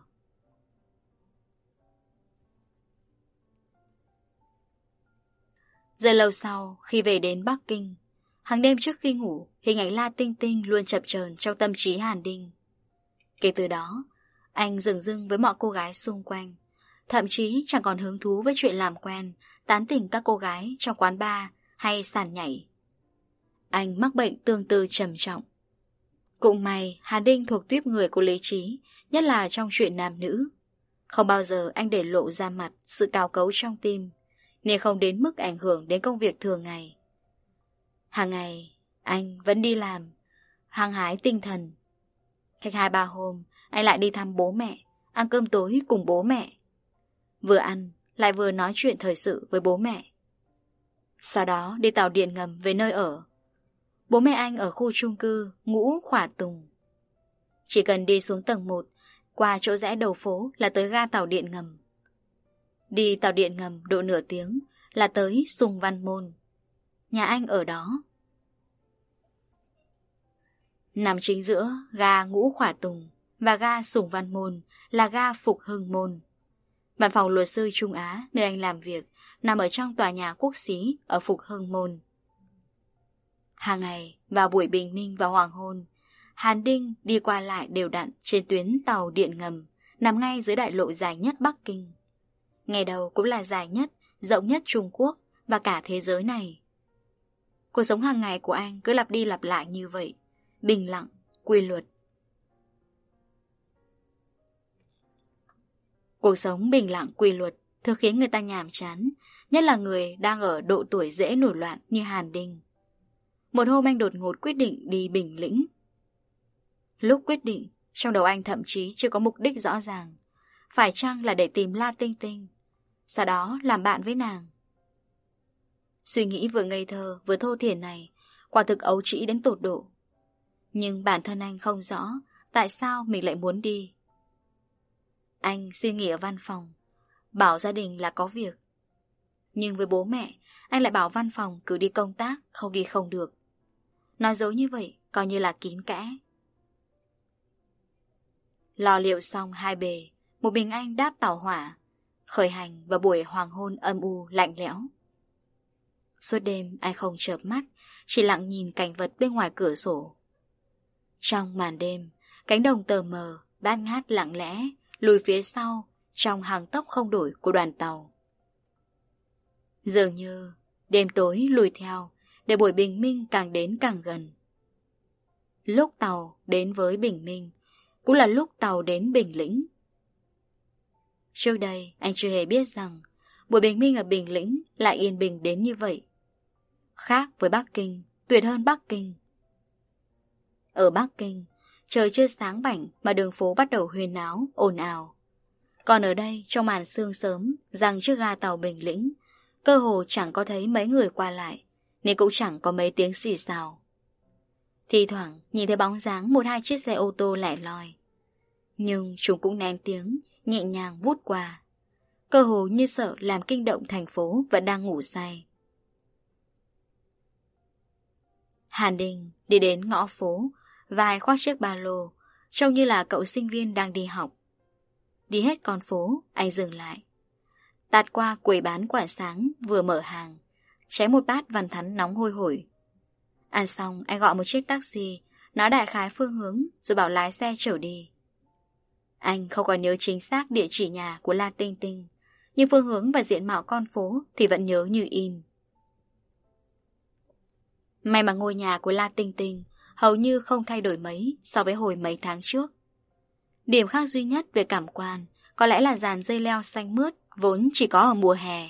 Rất lâu sau, khi về đến Bắc Kinh, hàng đêm trước khi ngủ, hình ảnh La Tinh Tinh luôn chập chờn trong tâm trí Hàn Đinh. Kể từ đó, anh dửng dưng với mọi cô gái xung quanh, thậm chí chẳng còn hứng thú với chuyện làm quen, tán tỉnh các cô gái trong quán bar hay sàn nhảy. Anh mắc bệnh tương tư trầm trọng. Cũng may Hàn Đinh thuộc tuýp người của lý trí, nhất là trong chuyện nam nữ. Không bao giờ anh để lộ ra mặt sự cào cấu trong tim, nên không đến mức ảnh hưởng đến công việc thường ngày. Hàng ngày, anh vẫn đi làm, hăng hái tinh thần. Cách hai ba hôm, anh lại đi thăm bố mẹ, ăn cơm tối cùng bố mẹ. Vừa ăn, lại vừa nói chuyện thời sự với bố mẹ. Sau đó đi tàu điện ngầm về nơi ở. Bố mẹ anh ở khu chung cư Ngũ Khỏa Tùng. Chỉ cần đi xuống tầng một, qua chỗ rẽ đầu phố là tới ga tàu điện ngầm. Đi tàu điện ngầm độ nửa tiếng là tới Sùng Văn Môn. Nhà anh ở đó. Nằm chính giữa ga Ngũ Khỏa Tùng và ga Sùng Văn Môn là ga Phục Hưng Môn. Văn phòng luật sư Trung Á, nơi anh làm việc, nằm ở trong tòa nhà Quốc Xí ở Phục Hưng Môn. Hàng ngày, vào buổi bình minh và hoàng hôn, Hàn Đinh đi qua lại đều đặn trên tuyến tàu điện ngầm, nằm ngay dưới đại lộ dài nhất Bắc Kinh. Ngày đầu cũng là dài nhất, rộng nhất Trung Quốc và cả thế giới này. Cuộc sống hàng ngày của anh cứ lặp đi lặp lại như vậy, bình lặng, quy luật. Cuộc sống bình lặng quy luật thường khiến người ta nhàm chán, nhất là người đang ở độ tuổi dễ nổi loạn như Hàn Đinh. Một hôm anh đột ngột quyết định đi Bình Lĩnh. Lúc quyết định, trong đầu anh thậm chí chưa có mục đích rõ ràng. Phải chăng là để tìm La Tinh Tinh, sau đó làm bạn với nàng? Suy nghĩ vừa ngây thơ vừa thô thiển này quả thực ấu trĩ đến tột độ. Nhưng bản thân anh không rõ tại sao mình lại muốn đi. Anh xin nghỉ ở văn phòng, bảo gia đình là có việc. Nhưng với bố mẹ, anh lại bảo văn phòng cứ đi công tác, không đi không được. Nói dối như vậy coi như là kín kẽ. Lo liệu xong hai bề, một mình anh đáp tàu hỏa, khởi hành vào buổi hoàng hôn âm u lạnh lẽo. Suốt đêm anh không chợp mắt, chỉ lặng nhìn cảnh vật bên ngoài cửa sổ. Trong màn đêm, cánh đồng tờ mờ, bát ngát lặng lẽ, lùi phía sau, trong hàng tốc không đổi của đoàn tàu. Dường như đêm tối lùi theo, để buổi bình minh càng đến càng gần. Lúc tàu đến với bình minh, cũng là lúc tàu đến Bình Lĩnh. Trước đây, anh chưa hề biết rằng buổi bình minh ở Bình Lĩnh lại yên bình đến như vậy. Khác với Bắc Kinh, tuyệt hơn Bắc Kinh. Ở Bắc Kinh, trời chưa sáng bảnh mà đường phố bắt đầu huyên náo, ồn ào. Còn ở đây, trong màn sương sớm, rằng trước ga tàu Bình Lĩnh, cơ hồ chẳng có thấy mấy người qua lại, nên cũng chẳng có mấy tiếng xì xào. Thì thoảng nhìn thấy bóng dáng một hai chiếc xe ô tô lẻ loi, nhưng chúng cũng nén tiếng, nhẹ nhàng vút qua, cơ hồ như sợ làm kinh động thành phố vẫn đang ngủ say. Hàn Đinh đi đến ngõ phố, vai khoác chiếc ba lô, trông như là cậu sinh viên đang đi học. Đi hết con phố, anh dừng lại, tạt qua quầy bán quả sáng vừa mở hàng, chém một bát vằn thắn nóng hôi hổi. Ăn xong, anh gọi một chiếc taxi, nói đại khái phương hướng, rồi bảo lái xe chở đi. Anh không còn nhớ chính xác địa chỉ nhà của La Tinh Tinh, nhưng phương hướng và diện mạo con phố thì vẫn nhớ như in. May mà ngôi nhà của La Tinh Tinh hầu như không thay đổi mấy so với hồi mấy tháng trước. Điểm khác duy nhất về cảm quan có lẽ là dàn dây leo xanh mướt vốn chỉ có ở mùa hè.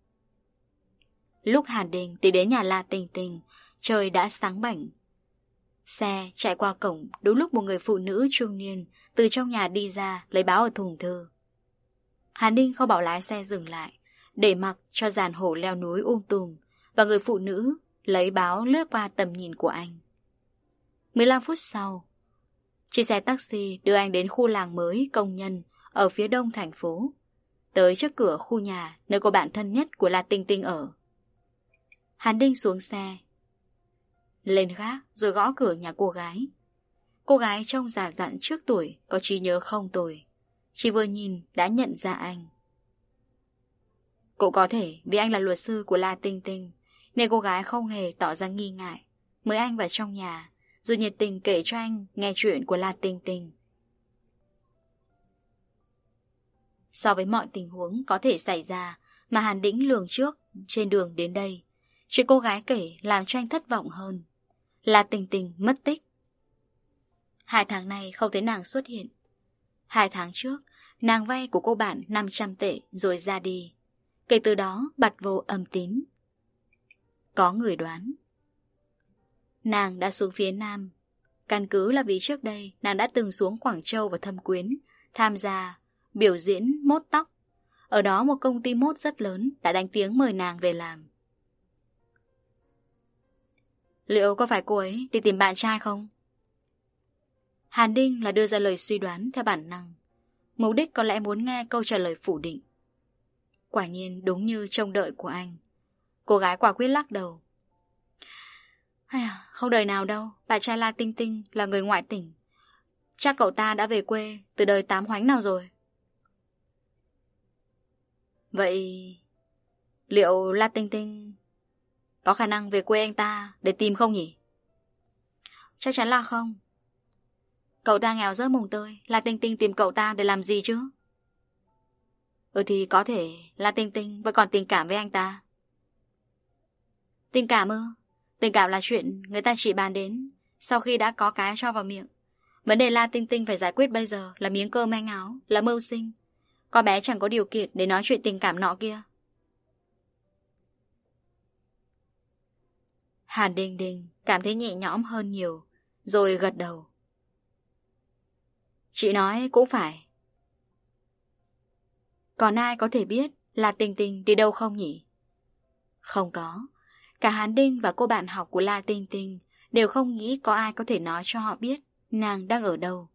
Lúc Hàn Đinh tìm đến nhà La Tinh Tinh, trời đã sáng bảnh. Xe chạy qua cổng đúng lúc một người phụ nữ trung niên từ trong nhà đi ra lấy báo ở thùng thư. Hàn Đinh không bảo lái xe dừng lại, để mặc cho dàn hổ leo núi um tùm, và người phụ nữ lấy báo lướt qua tầm nhìn của anh. mười lăm phút sau, chiếc xe taxi đưa anh đến khu làng mới công nhân ở phía đông thành phố, tới trước cửa khu nhà nơi cô bạn thân nhất của La Tinh Tinh ở. Hàn Đinh xuống xe, lên gác rồi gõ cửa nhà cô gái. Cô gái trông già dặn trước tuổi, có trí nhớ không tồi, chỉ vừa nhìn đã nhận ra anh. Cũng có thể vì anh là luật sư của La Tinh Tinh nên cô gái không hề tỏ ra nghi ngại, mời anh vào trong nhà, rồi nhiệt tình kể cho anh nghe chuyện của La Tinh Tinh. So với mọi tình huống có thể xảy ra mà Hàn Đĩnh lường trước trên đường đến đây, chuyện cô gái kể làm cho anh thất vọng hơn. La Tinh Tinh mất tích. Hai tháng nay không thấy nàng xuất hiện. Hai tháng trước, nàng vay của cô bạn năm trăm tệ rồi ra đi. Kể từ đó bặt vô âm tín. Có người đoán nàng đã xuống phía Nam. Căn cứ là vì trước đây nàng đã từng xuống Quảng Châu và Thâm Quyến tham gia biểu diễn mốt tóc. Ở đó một công ty mốt rất lớn đã đánh tiếng mời nàng về làm. Liệu có phải cô ấy đi tìm bạn trai không? Hàn Đinh là đưa ra lời suy đoán theo bản năng. Mục đích có lẽ muốn nghe câu trả lời phủ định. Quả nhiên đúng như trông đợi của anh. Cô gái quả quyết lắc đầu. Không đời nào đâu, bạn trai La Tinh Tinh là người ngoại tỉnh. Chắc cậu ta đã về quê từ đời tám hoánh nào rồi. Vậy liệu La Tinh Tinh có khả năng về quê anh ta để tìm không nhỉ? Chắc chắn là không. Cậu ta nghèo rớt mồng tơi, La Tinh Tinh tìm cậu ta để làm gì chứ? Ừ thì có thể La Tinh Tinh vẫn còn tình cảm với anh ta. Tình cảm ư? Tình cảm là chuyện người ta chỉ bàn đến sau khi đã có cái cho vào miệng. Vấn đề La Tinh Tinh phải giải quyết bây giờ là miếng cơm manh áo, là mưu sinh. Con bé chẳng có điều kiện để nói chuyện tình cảm nọ kia. Hàn Đình Đình cảm thấy nhẹ nhõm hơn nhiều, rồi gật đầu. Chị nói cũng phải. Còn ai có thể biết là Tinh Tinh đi đâu không nhỉ? Không có. Cả Hàn Đinh và cô bạn học của La Tinh Tinh đều không nghĩ có ai có thể nói cho họ biết nàng đang ở đâu.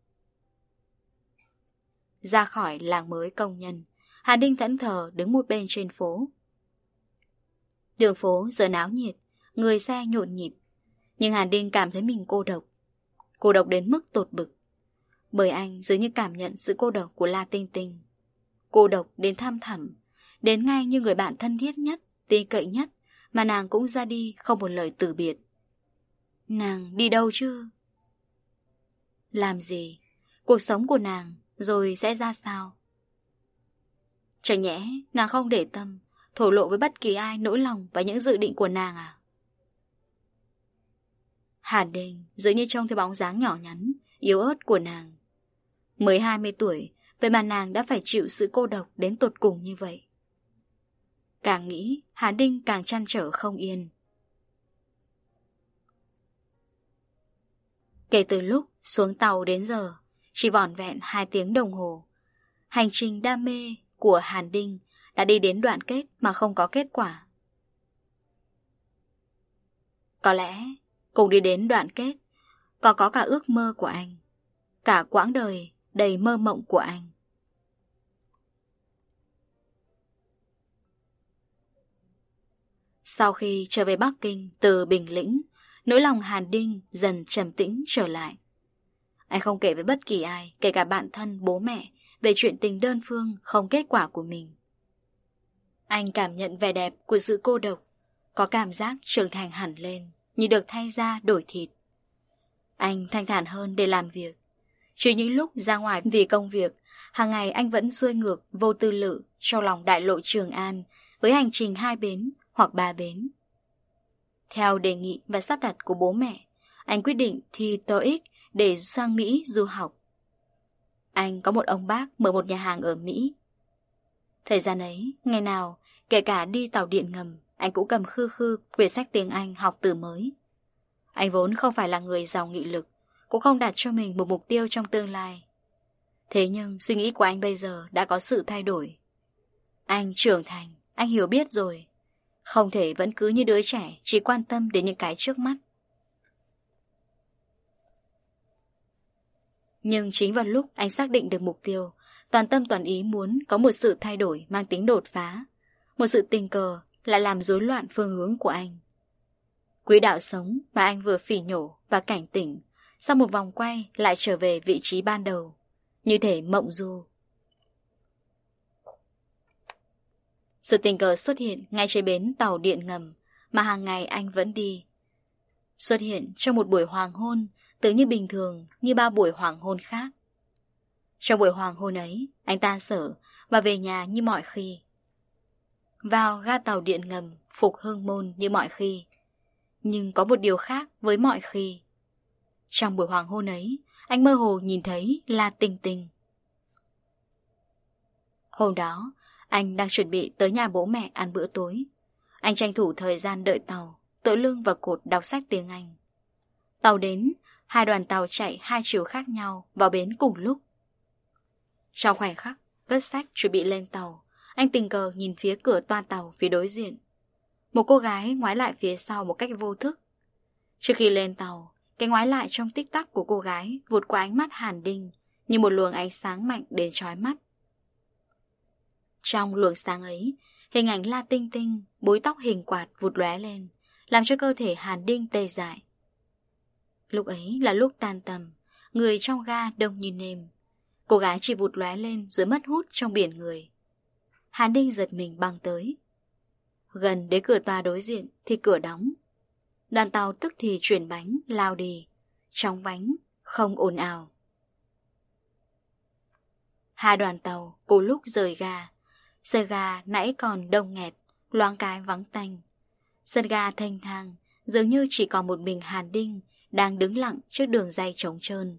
Ra khỏi làng mới công nhân, Hàn Đinh thẫn thờ đứng một bên trên phố. Đường phố giờ náo nhiệt, người xe nhộn nhịp, nhưng Hàn Đinh cảm thấy mình cô độc. Cô độc đến mức tột bực. Bởi anh dường như cảm nhận sự cô độc của La Tinh Tinh. Cô độc đến thăm thẳm, đến ngay như người bạn thân thiết nhất, tin cậy nhất, mà nàng cũng ra đi không một lời từ biệt. Nàng đi đâu chứ? Làm gì? Cuộc sống của nàng rồi sẽ ra sao? Chẳng nhẽ nàng không để tâm thổ lộ với bất kỳ ai nỗi lòng và những dự định của nàng à? Hàn Đình dường như trông thấy bóng dáng nhỏ nhắn, yếu ớt của nàng. Mới hai mươi tuổi, vậy mà nàng đã phải chịu sự cô độc đến tột cùng như vậy. Càng nghĩ, Hàn Đinh càng trăn trở không yên. Kể từ lúc xuống tàu đến giờ, chỉ vỏn vẹn hai tiếng đồng hồ. Hành trình đam mê của Hàn Đinh đã đi đến đoạn kết mà không có kết quả. Có lẽ, cùng đi đến đoạn kết, còn có cả ước mơ của anh. Cả quãng đời đầy mơ mộng của anh. Sau khi trở về Bắc Kinh từ Bình Lĩnh, nỗi lòng Hàn Đinh dần trầm tĩnh trở lại. Anh không kể với bất kỳ ai, kể cả bạn thân, bố mẹ, về chuyện tình đơn phương không kết quả của mình. Anh cảm nhận vẻ đẹp của sự cô độc, có cảm giác trưởng thành hẳn lên, như được thay da đổi thịt. Anh thanh thản hơn để làm việc. Trừ những lúc ra ngoài vì công việc, hàng ngày anh vẫn xuôi ngược vô tư lự trong lòng đại lộ Trường An với hành trình hai bến hoặc ba bến. Theo đề nghị và sắp đặt của bố mẹ, anh quyết định thi TOEIC để sang Mỹ du học. Anh có một ông bác mở một nhà hàng ở Mỹ. Thời gian ấy, ngày nào, kể cả đi tàu điện ngầm, anh cũng cầm khư khư quyển sách tiếng Anh học từ mới. Anh vốn không phải là người giàu nghị lực, cũng không đặt cho mình một mục tiêu trong tương lai. Thế nhưng suy nghĩ của anh bây giờ đã có sự thay đổi. Anh trưởng thành, anh hiểu biết rồi. Không thể vẫn cứ như đứa trẻ, chỉ quan tâm đến những cái trước mắt. Nhưng chính vào lúc anh xác định được mục tiêu, toàn tâm toàn ý muốn có một sự thay đổi mang tính đột phá, một sự tình cờ lại làm rối loạn phương hướng của anh. Quỹ đạo sống mà anh vừa phỉ nhổ và cảnh tỉnh, sau một vòng quay lại trở về vị trí ban đầu, như thể mộng du. Sự tình cờ xuất hiện ngay trên bến tàu điện ngầm, mà hàng ngày anh vẫn đi. Xuất hiện trong một buổi hoàng hôn, tưởng như bình thường như ba buổi hoàng hôn khác. Trong buổi hoàng hôn ấy, anh tan sở và về nhà như mọi khi. Vào ga tàu điện ngầm Phục Hưng Môn như mọi khi. Nhưng có một điều khác với mọi khi. Trong buổi hoàng hôn ấy, anh mơ hồ nhìn thấy La Tinh Tinh. Hôm đó, anh đang chuẩn bị tới nhà bố mẹ ăn bữa tối. Anh tranh thủ thời gian đợi tàu, tựa lưng vào cột đọc sách tiếng Anh. Tàu đến, hai đoàn tàu chạy hai chiều khác nhau vào bến cùng lúc. Trong khoảnh khắc, cất sách chuẩn bị lên tàu, anh tình cờ nhìn phía cửa toa tàu phía đối diện. Một cô gái ngoái lại phía sau một cách vô thức. Trước khi lên tàu, cái ngoái lại trong tích tắc của cô gái vụt qua ánh mắt Hàn Đinh như một luồng ánh sáng mạnh đến chói mắt. Trong luồng sáng ấy, hình ảnh La Tinh Tinh, búi tóc hình quạt vụt lóe lên, làm cho cơ thể Hàn Đinh tê dại. Lúc ấy là lúc tan tầm, người trong ga đông như nêm. Cô gái chỉ vụt lóe lên rồi mất hút trong biển người. Hàn Đinh giật mình băng tới. Gần đến cửa toa đối diện thì cửa đóng. Đoàn tàu tức thì chuyển bánh, lao đi. Trong bánh, không ồn ào. Hai đoàn tàu cùng lúc rời ga. Xe ga nãy còn đông nghẹt, loáng cái vắng tanh. Sân ga thênh thang, dường như chỉ còn một mình Hàn Đinh đang đứng lặng trước đường ray trống trơn.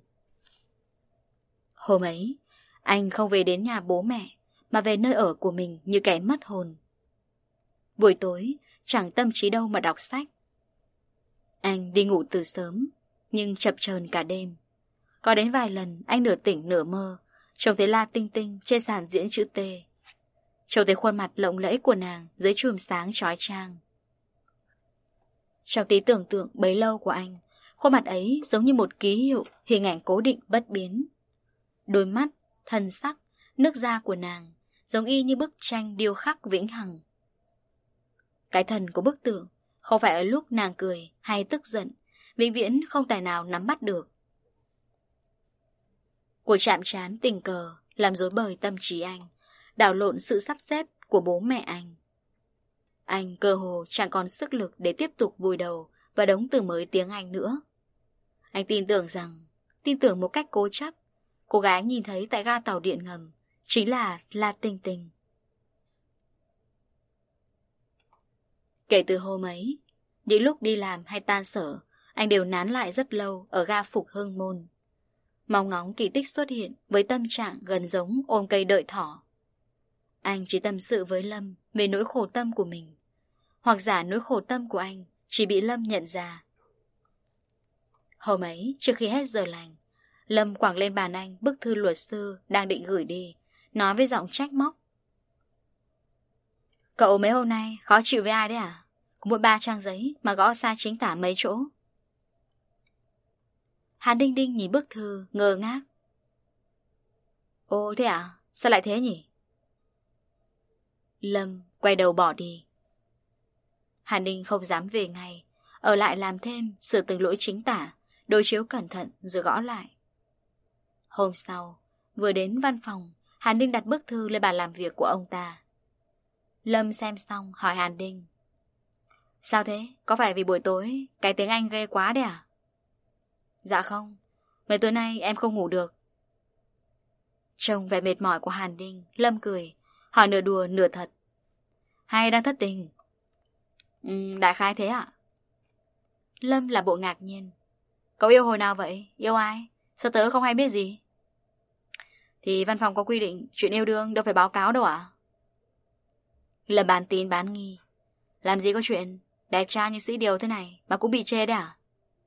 Hôm ấy, anh không về đến nhà bố mẹ, mà về nơi ở của mình như kẻ mất hồn. Buổi tối, chẳng tâm trí đâu mà đọc sách. Anh đi ngủ từ sớm, nhưng chập chờn cả đêm. Có đến vài lần anh nửa tỉnh nửa mơ, trông thấy La Tinh Tinh trên sàn diễn chữ T. Trông thấy khuôn mặt lộng lẫy của nàng dưới chùm sáng chói chang. Trong tí tưởng tượng bấy lâu của anh, khuôn mặt ấy giống như một ký hiệu, hình ảnh cố định bất biến. Đôi mắt, thân sắc, nước da của nàng giống y như bức tranh điêu khắc vĩnh hằng. Cái thần của bức tượng không phải ở lúc nàng cười hay tức giận, vĩnh viễn không tài nào nắm bắt được. Cuộc chạm trán tình cờ làm rối bời tâm trí anh, đảo lộn sự sắp xếp của bố mẹ anh. Anh cơ hồ chẳng còn sức lực để tiếp tục vùi đầu và đống từ mới tiếng Anh nữa. Anh tin tưởng rằng, tin tưởng một cách cố chấp, cô gái nhìn thấy tại ga tàu điện ngầm chính là La Tinh Tinh. Kể từ hôm ấy, những lúc đi làm hay tan sở, anh đều nán lại rất lâu ở ga Phục Hưng Môn, mong ngóng kỳ tích xuất hiện với tâm trạng gần giống ôm cây đợi thỏ. Anh chỉ tâm sự với Lâm về nỗi khổ tâm của mình, hoặc giả nỗi khổ tâm của anh chỉ bị Lâm nhận ra. Hôm ấy, trước khi hết giờ lành, Lâm quẳng lên bàn anh bức thư luật sư đang định gửi đi, nói với giọng trách móc. Cậu mấy hôm nay khó chịu với ai đấy à? Có mỗi ba trang giấy mà gõ sai chính tả mấy chỗ. Hàn Đinh Đinh nhìn bức thư ngơ ngác. Ồ thế à? Sao lại thế nhỉ? Lâm quay đầu bỏ đi. Hàn Đinh không dám về ngay, ở lại làm thêm, sửa từng lỗi chính tả, đối chiếu cẩn thận rồi gõ lại. Hôm sau, vừa đến văn phòng, Hàn Đinh đặt bức thư lên bàn làm việc của ông ta. Lâm xem xong hỏi Hàn Đinh. Sao thế? Có phải vì buổi tối cái tiếng Anh ghê quá đấy à? Dạ không, mấy tối nay em không ngủ được. Trông vẻ mệt mỏi của Hàn Đinh, Lâm cười, hỏi nửa đùa nửa thật. Hay đang thất tình? Ừ, đại khái thế ạ. Lâm là bộ ngạc nhiên. Cậu yêu hồi nào vậy? Yêu ai? Sao tớ không hay biết gì? Thì văn phòng có quy định chuyện yêu đương đâu phải báo cáo đâu ạ. Lâm bán tín bán nghi. Làm gì có chuyện đẹp trai như Sĩ Điều thế này mà cũng bị chê đấy à?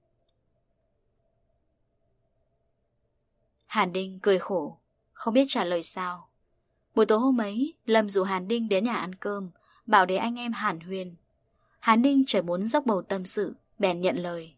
Hàn Đinh cười khổ, không biết trả lời sao. Buổi tối hôm ấy, Lâm rủ Hàn Đinh đến nhà ăn cơm, bảo để anh em hàn huyên. Hàn Đinh chỉ muốn dốc bầu tâm sự, bèn nhận lời.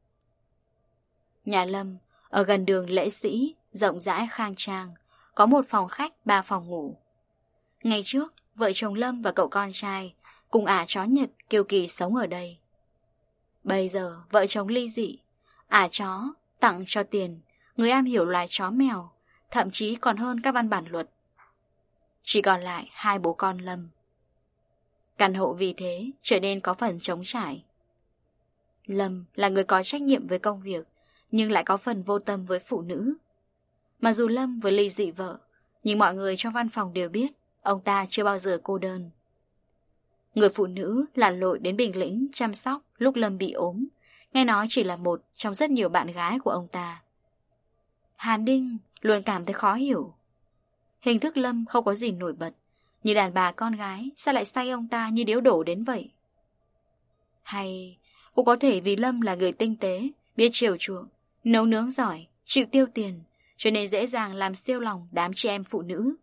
Nhà Lâm ở gần đường Lễ Sĩ, rộng rãi khang trang, có một phòng khách, ba phòng ngủ. Ngày trước, vợ chồng Lâm và cậu con trai cùng ả chó Nhật Kiều Kỳ sống ở đây. Bây giờ vợ chồng ly dị, ả chó tặng cho tiền người am hiểu loài chó mèo, thậm chí còn hơn các văn bản luật. Chỉ còn lại hai bố con Lâm. Căn hộ vì thế trở nên có phần trống trải. Lâm là người có trách nhiệm với công việc, nhưng lại có phần vô tâm với phụ nữ. Mặc dù Lâm vừa ly dị vợ, nhưng mọi người trong văn phòng đều biết ông ta chưa bao giờ cô đơn. Người phụ nữ lặn lội đến Bình Lĩnh chăm sóc lúc Lâm bị ốm, nghe nói chỉ là một trong rất nhiều bạn gái của ông ta. Hàn Đinh luôn cảm thấy khó hiểu. Hình thức Lâm không có gì nổi bật, như đàn bà con gái sao lại say ông ta như điếu đổ đến vậy? Hay cũng có thể vì Lâm là người tinh tế, biết chiều chuộng, nấu nướng giỏi, chịu tiêu tiền, cho nên dễ dàng làm siêu lòng đám chị em phụ nữ.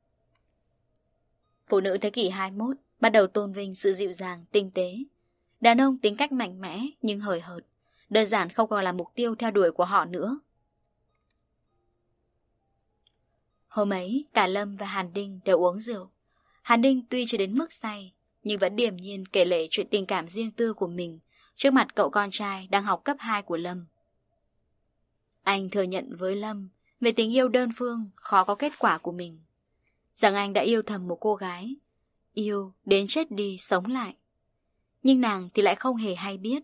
Phụ nữ thế kỷ hai mươi mốt bắt đầu tôn vinh sự dịu dàng, tinh tế. Đàn ông tính cách mạnh mẽ nhưng hời hợt, đơn giản không còn là mục tiêu theo đuổi của họ nữa. Hôm ấy, cả Lâm và Hàn Đinh đều uống rượu. Hàn Đinh tuy chưa đến mức say, nhưng vẫn điềm nhiên kể lể chuyện tình cảm riêng tư của mình trước mặt cậu con trai đang học cấp hai của Lâm. Anh thừa nhận với Lâm về tình yêu đơn phương khó có kết quả của mình, rằng anh đã yêu thầm một cô gái, yêu đến chết đi sống lại, nhưng nàng thì lại không hề hay biết.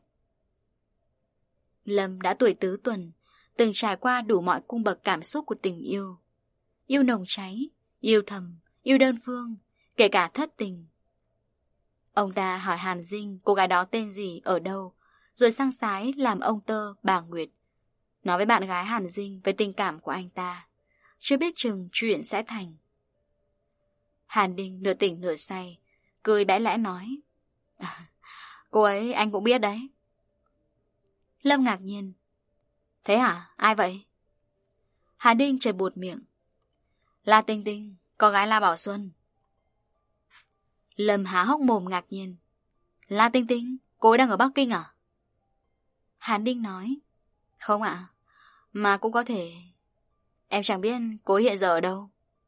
Lâm đã tuổi tứ tuần, từng trải qua đủ mọi cung bậc cảm xúc của tình yêu. Yêu nồng cháy, yêu thầm, yêu đơn phương, kể cả thất tình. Ông ta hỏi Hàn Dinh cô gái đó tên gì, ở đâu, rồi sang sái làm ông tơ bà Nguyệt, nói với bạn gái Hàn Dinh về tình cảm của anh ta. Chưa biết chừng chuyện sẽ thành. Hàn Đinh nửa tỉnh nửa say, cười bẽ lẽ nói: à, cô ấy anh cũng biết đấy. Lâm ngạc nhiên: thế hả? Ai vậy? Hàn Đinh chợt buột miệng: La Tinh Tinh, con gái La Bảo Xuân. Lâm há hốc mồm ngạc nhiên: La Tinh Tinh, cô ấy đang ở Bắc Kinh à? Hàn Đinh nói: không ạ, mà cũng có thể. Em chẳng biết cô ấy hiện giờ ở đâu.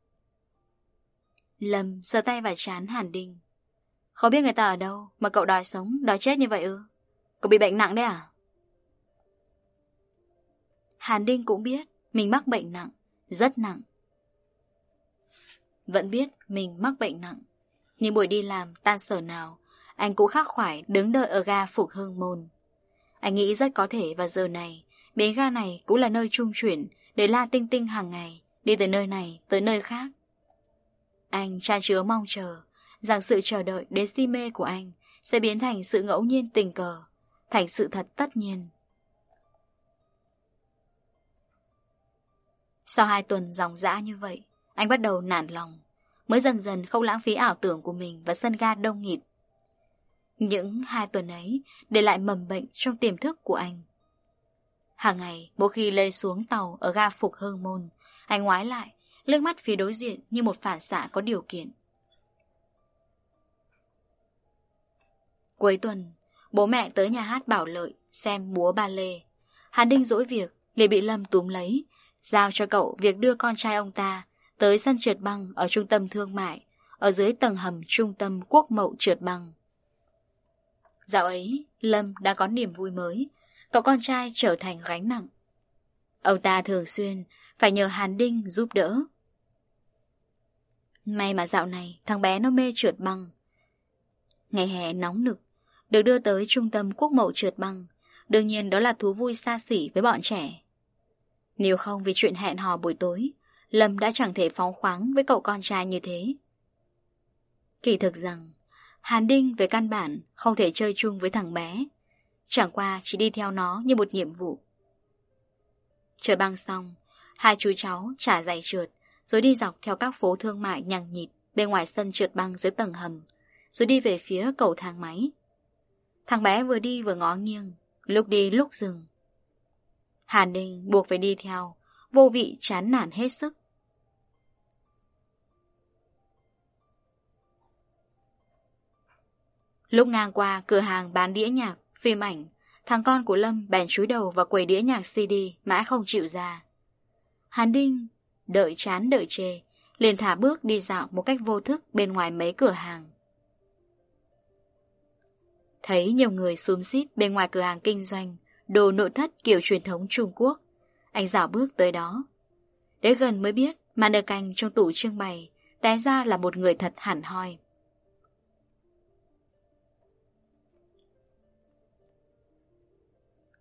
Lâm sờ tay vào trán Hàn Đinh: không biết người ta ở đâu mà cậu đòi sống, đòi chết như vậy ư? Cậu bị bệnh nặng đấy à? Hàn Đinh cũng biết mình mắc bệnh nặng, rất nặng. Vẫn biết mình mắc bệnh nặng, nhưng buổi đi làm tan sở nào anh cũng khắc khoải đứng đợi ở ga Phục Hưng Môn. Anh nghĩ rất có thể vào giờ này bến ga này cũng là nơi trung chuyển để La Tinh Tinh hàng ngày đi từ nơi này tới nơi khác. Anh chan chứa mong chờ rằng sự chờ đợi đến si mê của anh sẽ biến thành sự ngẫu nhiên tình cờ, thành sự thật tất nhiên. Sau hai tuần dòng dã như vậy, anh bắt đầu nản lòng, mới dần dần không lãng phí ảo tưởng của mình và sân ga đông nghịt. Những hai tuần ấy để lại mầm bệnh trong tiềm thức của anh. Hàng ngày, mỗi khi lên xuống tàu ở ga Phục Hưng Môn, anh ngoái lại, liếc mắt phía đối diện như một phản xạ có điều kiện. Cuối tuần, bố mẹ tới nhà hát Bảo Lợi xem múa ba lê. Hàn Đinh dỗi việc, liền bị Lâm túm lấy, giao cho cậu việc đưa con trai ông ta tới sân trượt băng ở trung tâm thương mại, ở dưới tầng hầm trung tâm Quốc Mậu trượt băng. Dạo ấy, Lâm đã có niềm vui mới, cậu con trai trở thành gánh nặng. Ông ta thường xuyên phải nhờ Hàn Đinh giúp đỡ. May mà dạo này thằng bé nó mê trượt băng. Ngày hè nóng nực, được đưa tới trung tâm Quốc Mậu trượt băng, đương nhiên đó là thú vui xa xỉ với bọn trẻ. Nếu không vì chuyện hẹn hò buổi tối, Lâm đã chẳng thể phóng khoáng với cậu con trai như thế. Kỳ thực rằng Hàn Đinh về căn bản không thể chơi chung với thằng bé, chẳng qua chỉ đi theo nó như một nhiệm vụ. Trượt băng xong, hai chú cháu trả giày trượt, rồi đi dọc theo các phố thương mại nhằng nhịt bên ngoài sân trượt băng dưới tầng hầm, rồi đi về phía cầu thang máy. Thằng bé vừa đi vừa ngó nghiêng, lúc đi lúc dừng. Hàn Đinh buộc phải đi theo, vô vị chán nản hết sức. Lúc ngang qua cửa hàng bán đĩa nhạc, phim ảnh, thằng con của Lâm bèn chúi đầu vào quầy đĩa nhạc xê đê mãi không chịu ra. Hàn Đinh đợi chán đợi chê, liền thả bước đi dạo một cách vô thức bên ngoài mấy cửa hàng. Thấy nhiều người xúm xít bên ngoài cửa hàng kinh doanh đồ nội thất kiểu truyền thống Trung Quốc, anh dạo bước tới đó. Đến gần mới biết màn ở cạnh trong tủ trưng bày té ra là một người thật hẳn hoi.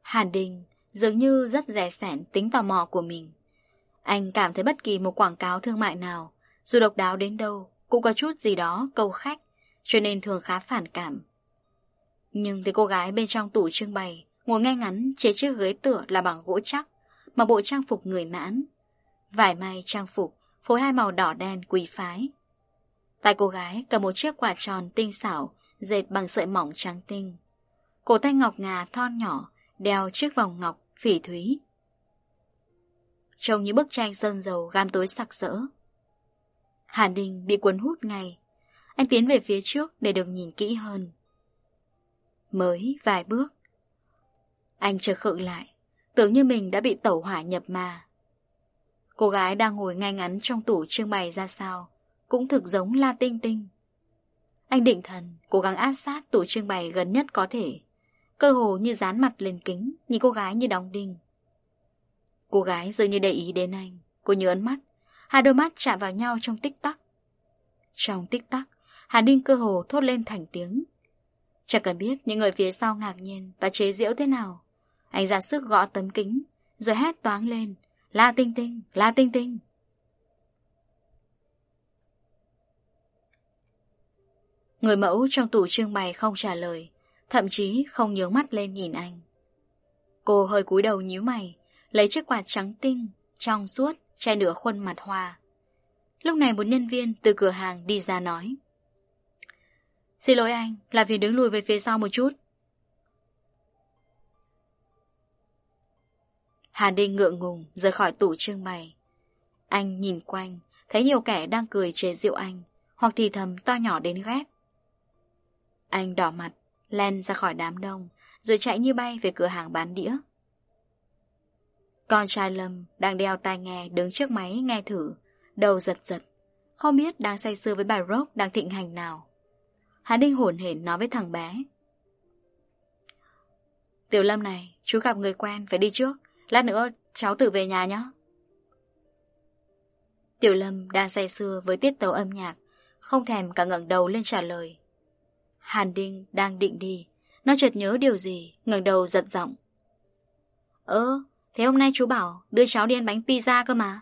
Hàn Đình dường như rất dè sẻn tính tò mò của mình. Anh cảm thấy bất kỳ một quảng cáo thương mại nào, dù độc đáo đến đâu, cũng có chút gì đó câu khách, cho nên thường khá phản cảm. Nhưng thấy cô gái bên trong tủ trưng bày ngồi ngay ngắn trên chiếc ghế tựa là bằng gỗ chắc, mà bộ trang phục người mãn, vải may trang phục phối hai màu đỏ đen quý phái. Tay cô gái cầm một chiếc quạt tròn tinh xảo dệt bằng sợi mỏng trắng tinh. Cổ tay ngọc ngà thon nhỏ đeo chiếc vòng ngọc phỉ thúy, trông như bức tranh sơn dầu gam tối sặc sỡ. Hàn Đình bị cuốn hút ngay. Anh tiến về phía trước để được nhìn kỹ hơn. Mới vài bước, anh chợt khựng lại, tưởng như mình đã bị tẩu hỏa nhập ma. Cô gái đang ngồi ngay ngắn trong tủ trưng bày ra sao cũng thực giống La Tinh Tinh. Anh định thần, cố gắng áp sát tủ trưng bày gần nhất có thể, cơ hồ như dán mặt lên kính, nhìn cô gái như đóng đinh. Cô gái dường như để ý đến anh. Cô nhớn mắt, hai đôi mắt chạm vào nhau trong tích tắc. Trong tích tắc, Hàn Đình cơ hồ thốt lên thành tiếng. Chẳng cần biết những người phía sau ngạc nhiên và chế giễu thế nào, anh ra sức gõ tấm kính, rồi hét toáng lên: La Tinh Tinh, La Tinh Tinh. Người mẫu trong tủ trưng bày không trả lời, thậm chí không nhướng mắt lên nhìn anh. Cô hơi cúi đầu nhíu mày, lấy chiếc quạt trắng tinh, trong suốt, che nửa khuôn mặt hoa. Lúc này một nhân viên từ cửa hàng đi ra nói: Xin lỗi anh, là vì đứng lùi về phía sau một chút. Hàn Đình ngượng ngùng rời khỏi tủ trưng bày. Anh nhìn quanh, thấy nhiều kẻ đang cười chế giễu anh, hoặc thì thầm to nhỏ đến ghét. Anh đỏ mặt, len ra khỏi đám đông, rồi chạy như bay về cửa hàng bán đĩa. Con trai Lâm đang đeo tai nghe đứng trước máy nghe thử, đầu giật giật, không biết đang say sưa với bài rock đang thịnh hành nào. Hàn Đình hổn hển nói với thằng bé: Tiểu Lâm này, chú gặp người quen, phải đi trước, lát nữa cháu tự về nhà nhé. Tiểu Lâm đang say sưa với tiết tấu âm nhạc, không thèm cả ngẩng đầu lên trả lời. Hàn Đình đang định đi, nó chợt nhớ điều gì, ngẩng đầu giật giọng: Ơ, thế hôm nay chú bảo đưa cháu đi ăn bánh pizza cơ mà.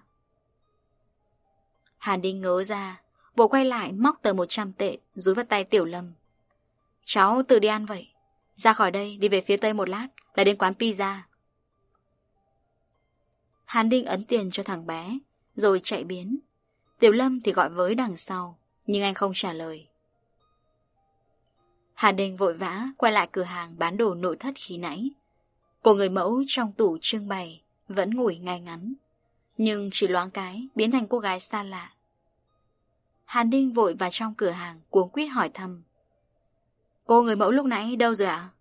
Hàn Đình ngớ ra, vội quay lại móc tờ một trăm tệ dúi vào tay Tiểu Lâm. Cháu tự đi ăn vậy, ra khỏi đây đi về phía tây một lát là đến quán pizza. Hàn Đình ấn tiền cho thằng bé, rồi chạy biến. Tiểu Lâm thì gọi với đằng sau, nhưng anh không trả lời. Hàn Đình vội vã quay lại cửa hàng bán đồ nội thất khi nãy. Cô người mẫu trong tủ trưng bày vẫn ngồi ngay ngắn, nhưng chỉ loáng cái biến thành cô gái xa lạ. Hàn Đình vội vào trong cửa hàng cuống quýt hỏi thăm: Cô người mẫu lúc nãy đâu rồi ạ?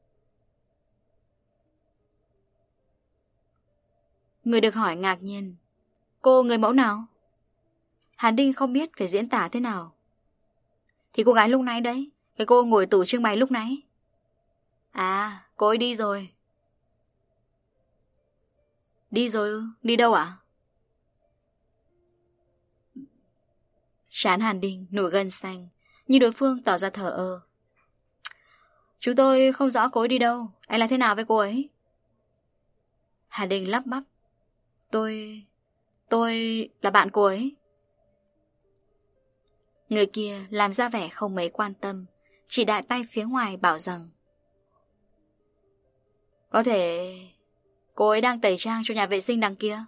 Người được hỏi ngạc nhiên: Cô người mẫu nào? Hàn Đình không biết phải diễn tả thế nào. Thì cô gái lúc nãy đấy, cái cô ngồi tủ trưng bày lúc nãy. À, cô ấy đi rồi. Đi rồi ư? Đi đâu ạ? Trán Hàn Đình nổi gân xanh, nhưng đối phương tỏ ra thờ ơ. Chúng tôi không rõ cô ấy đi đâu. Anh là thế nào với cô ấy? Hàn Đình lắp bắp: Tôi... tôi là bạn cô ấy. Người kia làm ra vẻ không mấy quan tâm, chỉ đại tay phía ngoài bảo rằng: Có thể cô ấy đang tẩy trang cho nhà vệ sinh đằng kia.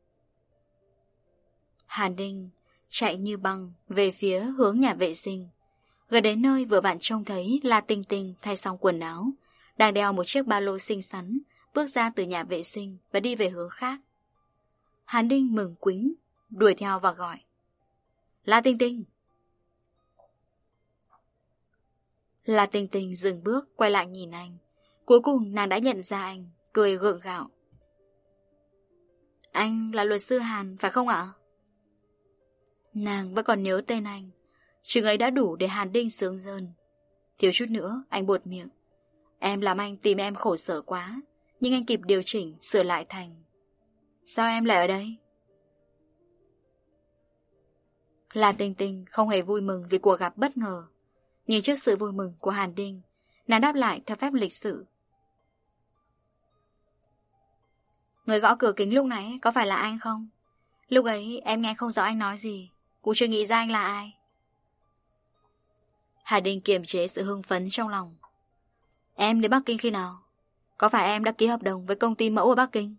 Hàn Đình chạy như băng về phía hướng nhà vệ sinh. Gần đến nơi vừa vặn trông thấy La Tinh Tinh thay xong quần áo, đang đeo một chiếc ba lô xinh xắn, bước ra từ nhà vệ sinh và đi về hướng khác. Hàn Đình mừng quính, đuổi theo và gọi: La Tinh Tinh. La Tinh Tinh dừng bước quay lại nhìn anh. Cuối cùng nàng đã nhận ra anh, cười gượng gạo: Anh là luật sư Hàn phải không ạ? Nàng vẫn còn nhớ tên anh. Chừng ấy đã đủ để Hàn Đình sướng rơn. Thiếu chút nữa anh buột miệng: Em làm anh tìm em khổ sở quá. Nhưng anh kịp điều chỉnh, sửa lại thành: Sao em lại ở đây? La Tinh Tinh không hề vui mừng vì cuộc gặp bất ngờ. Nhưng trước sự vui mừng của Hàn Đình, nàng đáp lại theo phép lịch sự: Người gõ cửa kính lúc nãy có phải là anh không? Lúc ấy em nghe không rõ anh nói gì, cũng chưa nghĩ ra anh là ai. Hà Đinh kiềm chế sự hưng phấn trong lòng. Em đến Bắc Kinh khi nào? Có phải em đã ký hợp đồng với công ty mẫu ở Bắc Kinh?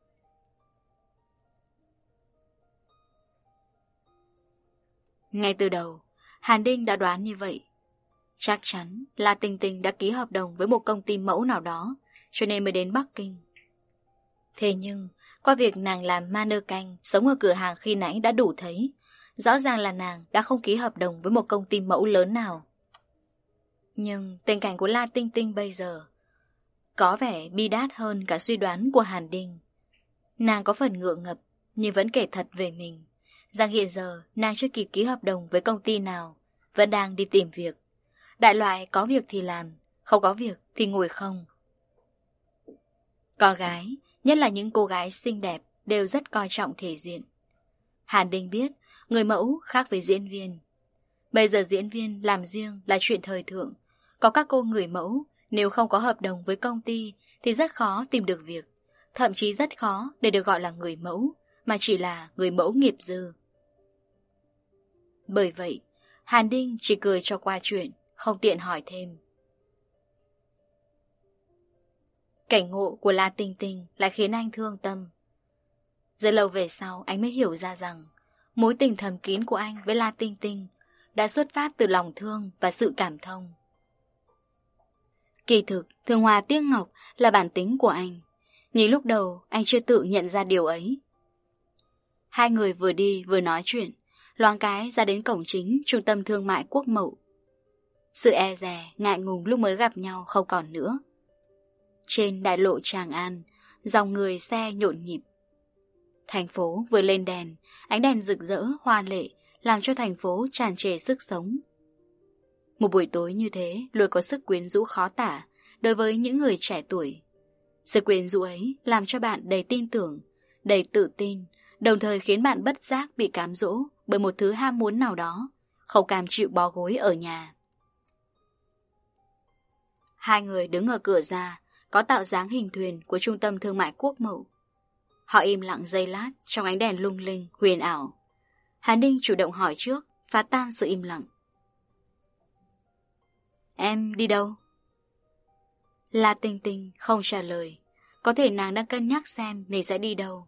Ngay từ đầu, Hàn Đinh đã đoán như vậy. Chắc chắn là Tình Tình đã ký hợp đồng với một công ty mẫu nào đó, cho nên mới đến Bắc Kinh. Thế nhưng, qua việc nàng làm mannequin sống ở cửa hàng khi nãy đã đủ thấy, rõ ràng là nàng đã không ký hợp đồng với một công ty mẫu lớn nào. Nhưng tình cảnh của La Tinh Tinh bây giờ có vẻ bi đát hơn cả suy đoán của Hàn Đinh. Nàng có phần ngượng ngập, nhưng vẫn kể thật về mình, rằng hiện giờ nàng chưa kịp ký hợp đồng với công ty nào, vẫn đang đi tìm việc. Đại loại có việc thì làm, không có việc thì ngồi không. Con gái, nhất là những cô gái xinh đẹp, đều rất coi trọng thể diện. Hàn Đinh biết, người mẫu khác với diễn viên. Bây giờ diễn viên làm riêng là chuyện thời thượng. Có các cô người mẫu, nếu không có hợp đồng với công ty thì rất khó tìm được việc. Thậm chí rất khó để được gọi là người mẫu, mà chỉ là người mẫu nghiệp dư. Bởi vậy, Hàn Đinh chỉ cười cho qua chuyện, không tiện hỏi thêm. Cảnh ngộ của La Tinh Tinh lại khiến anh thương tâm. Rất lâu về sau anh mới hiểu ra rằng mối tình thầm kín của anh với La Tinh Tinh đã xuất phát từ lòng thương và sự cảm thông. Kỳ thực, thương hoa tiếc ngọc là bản tính của anh, nhưng lúc đầu anh chưa tự nhận ra điều ấy. Hai người vừa đi vừa nói chuyện, loáng cái ra đến cổng chính trung tâm thương mại Quốc Mậu. Sự e dè, ngại ngùng lúc mới gặp nhau không còn nữa. Trên đại lộ Tràng An, dòng người xe nhộn nhịp. Thành phố vừa lên đèn, ánh đèn rực rỡ, hoa lệ, làm cho thành phố tràn trề sức sống. Một buổi tối như thế luôn có sức quyến rũ khó tả đối với những người trẻ tuổi. Sự quyến rũ ấy làm cho bạn đầy tin tưởng, đầy tự tin, đồng thời khiến bạn bất giác bị cám dỗ bởi một thứ ham muốn nào đó, không cam chịu bó gối ở nhà. Hai người đứng ở cửa ra, có tạo dáng hình thuyền của trung tâm thương mại Quốc Mậu. Họ im lặng giây lát trong ánh đèn lung linh, huyền ảo. Hàn Đinh chủ động hỏi trước, phá tan sự im lặng. Em đi đâu? La Tinh Tinh không trả lời. Có thể nàng đang cân nhắc xem mình sẽ đi đâu.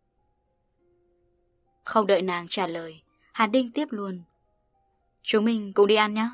Không đợi nàng trả lời, Hàn Đinh tiếp luôn. Chúng mình cùng đi ăn nhé.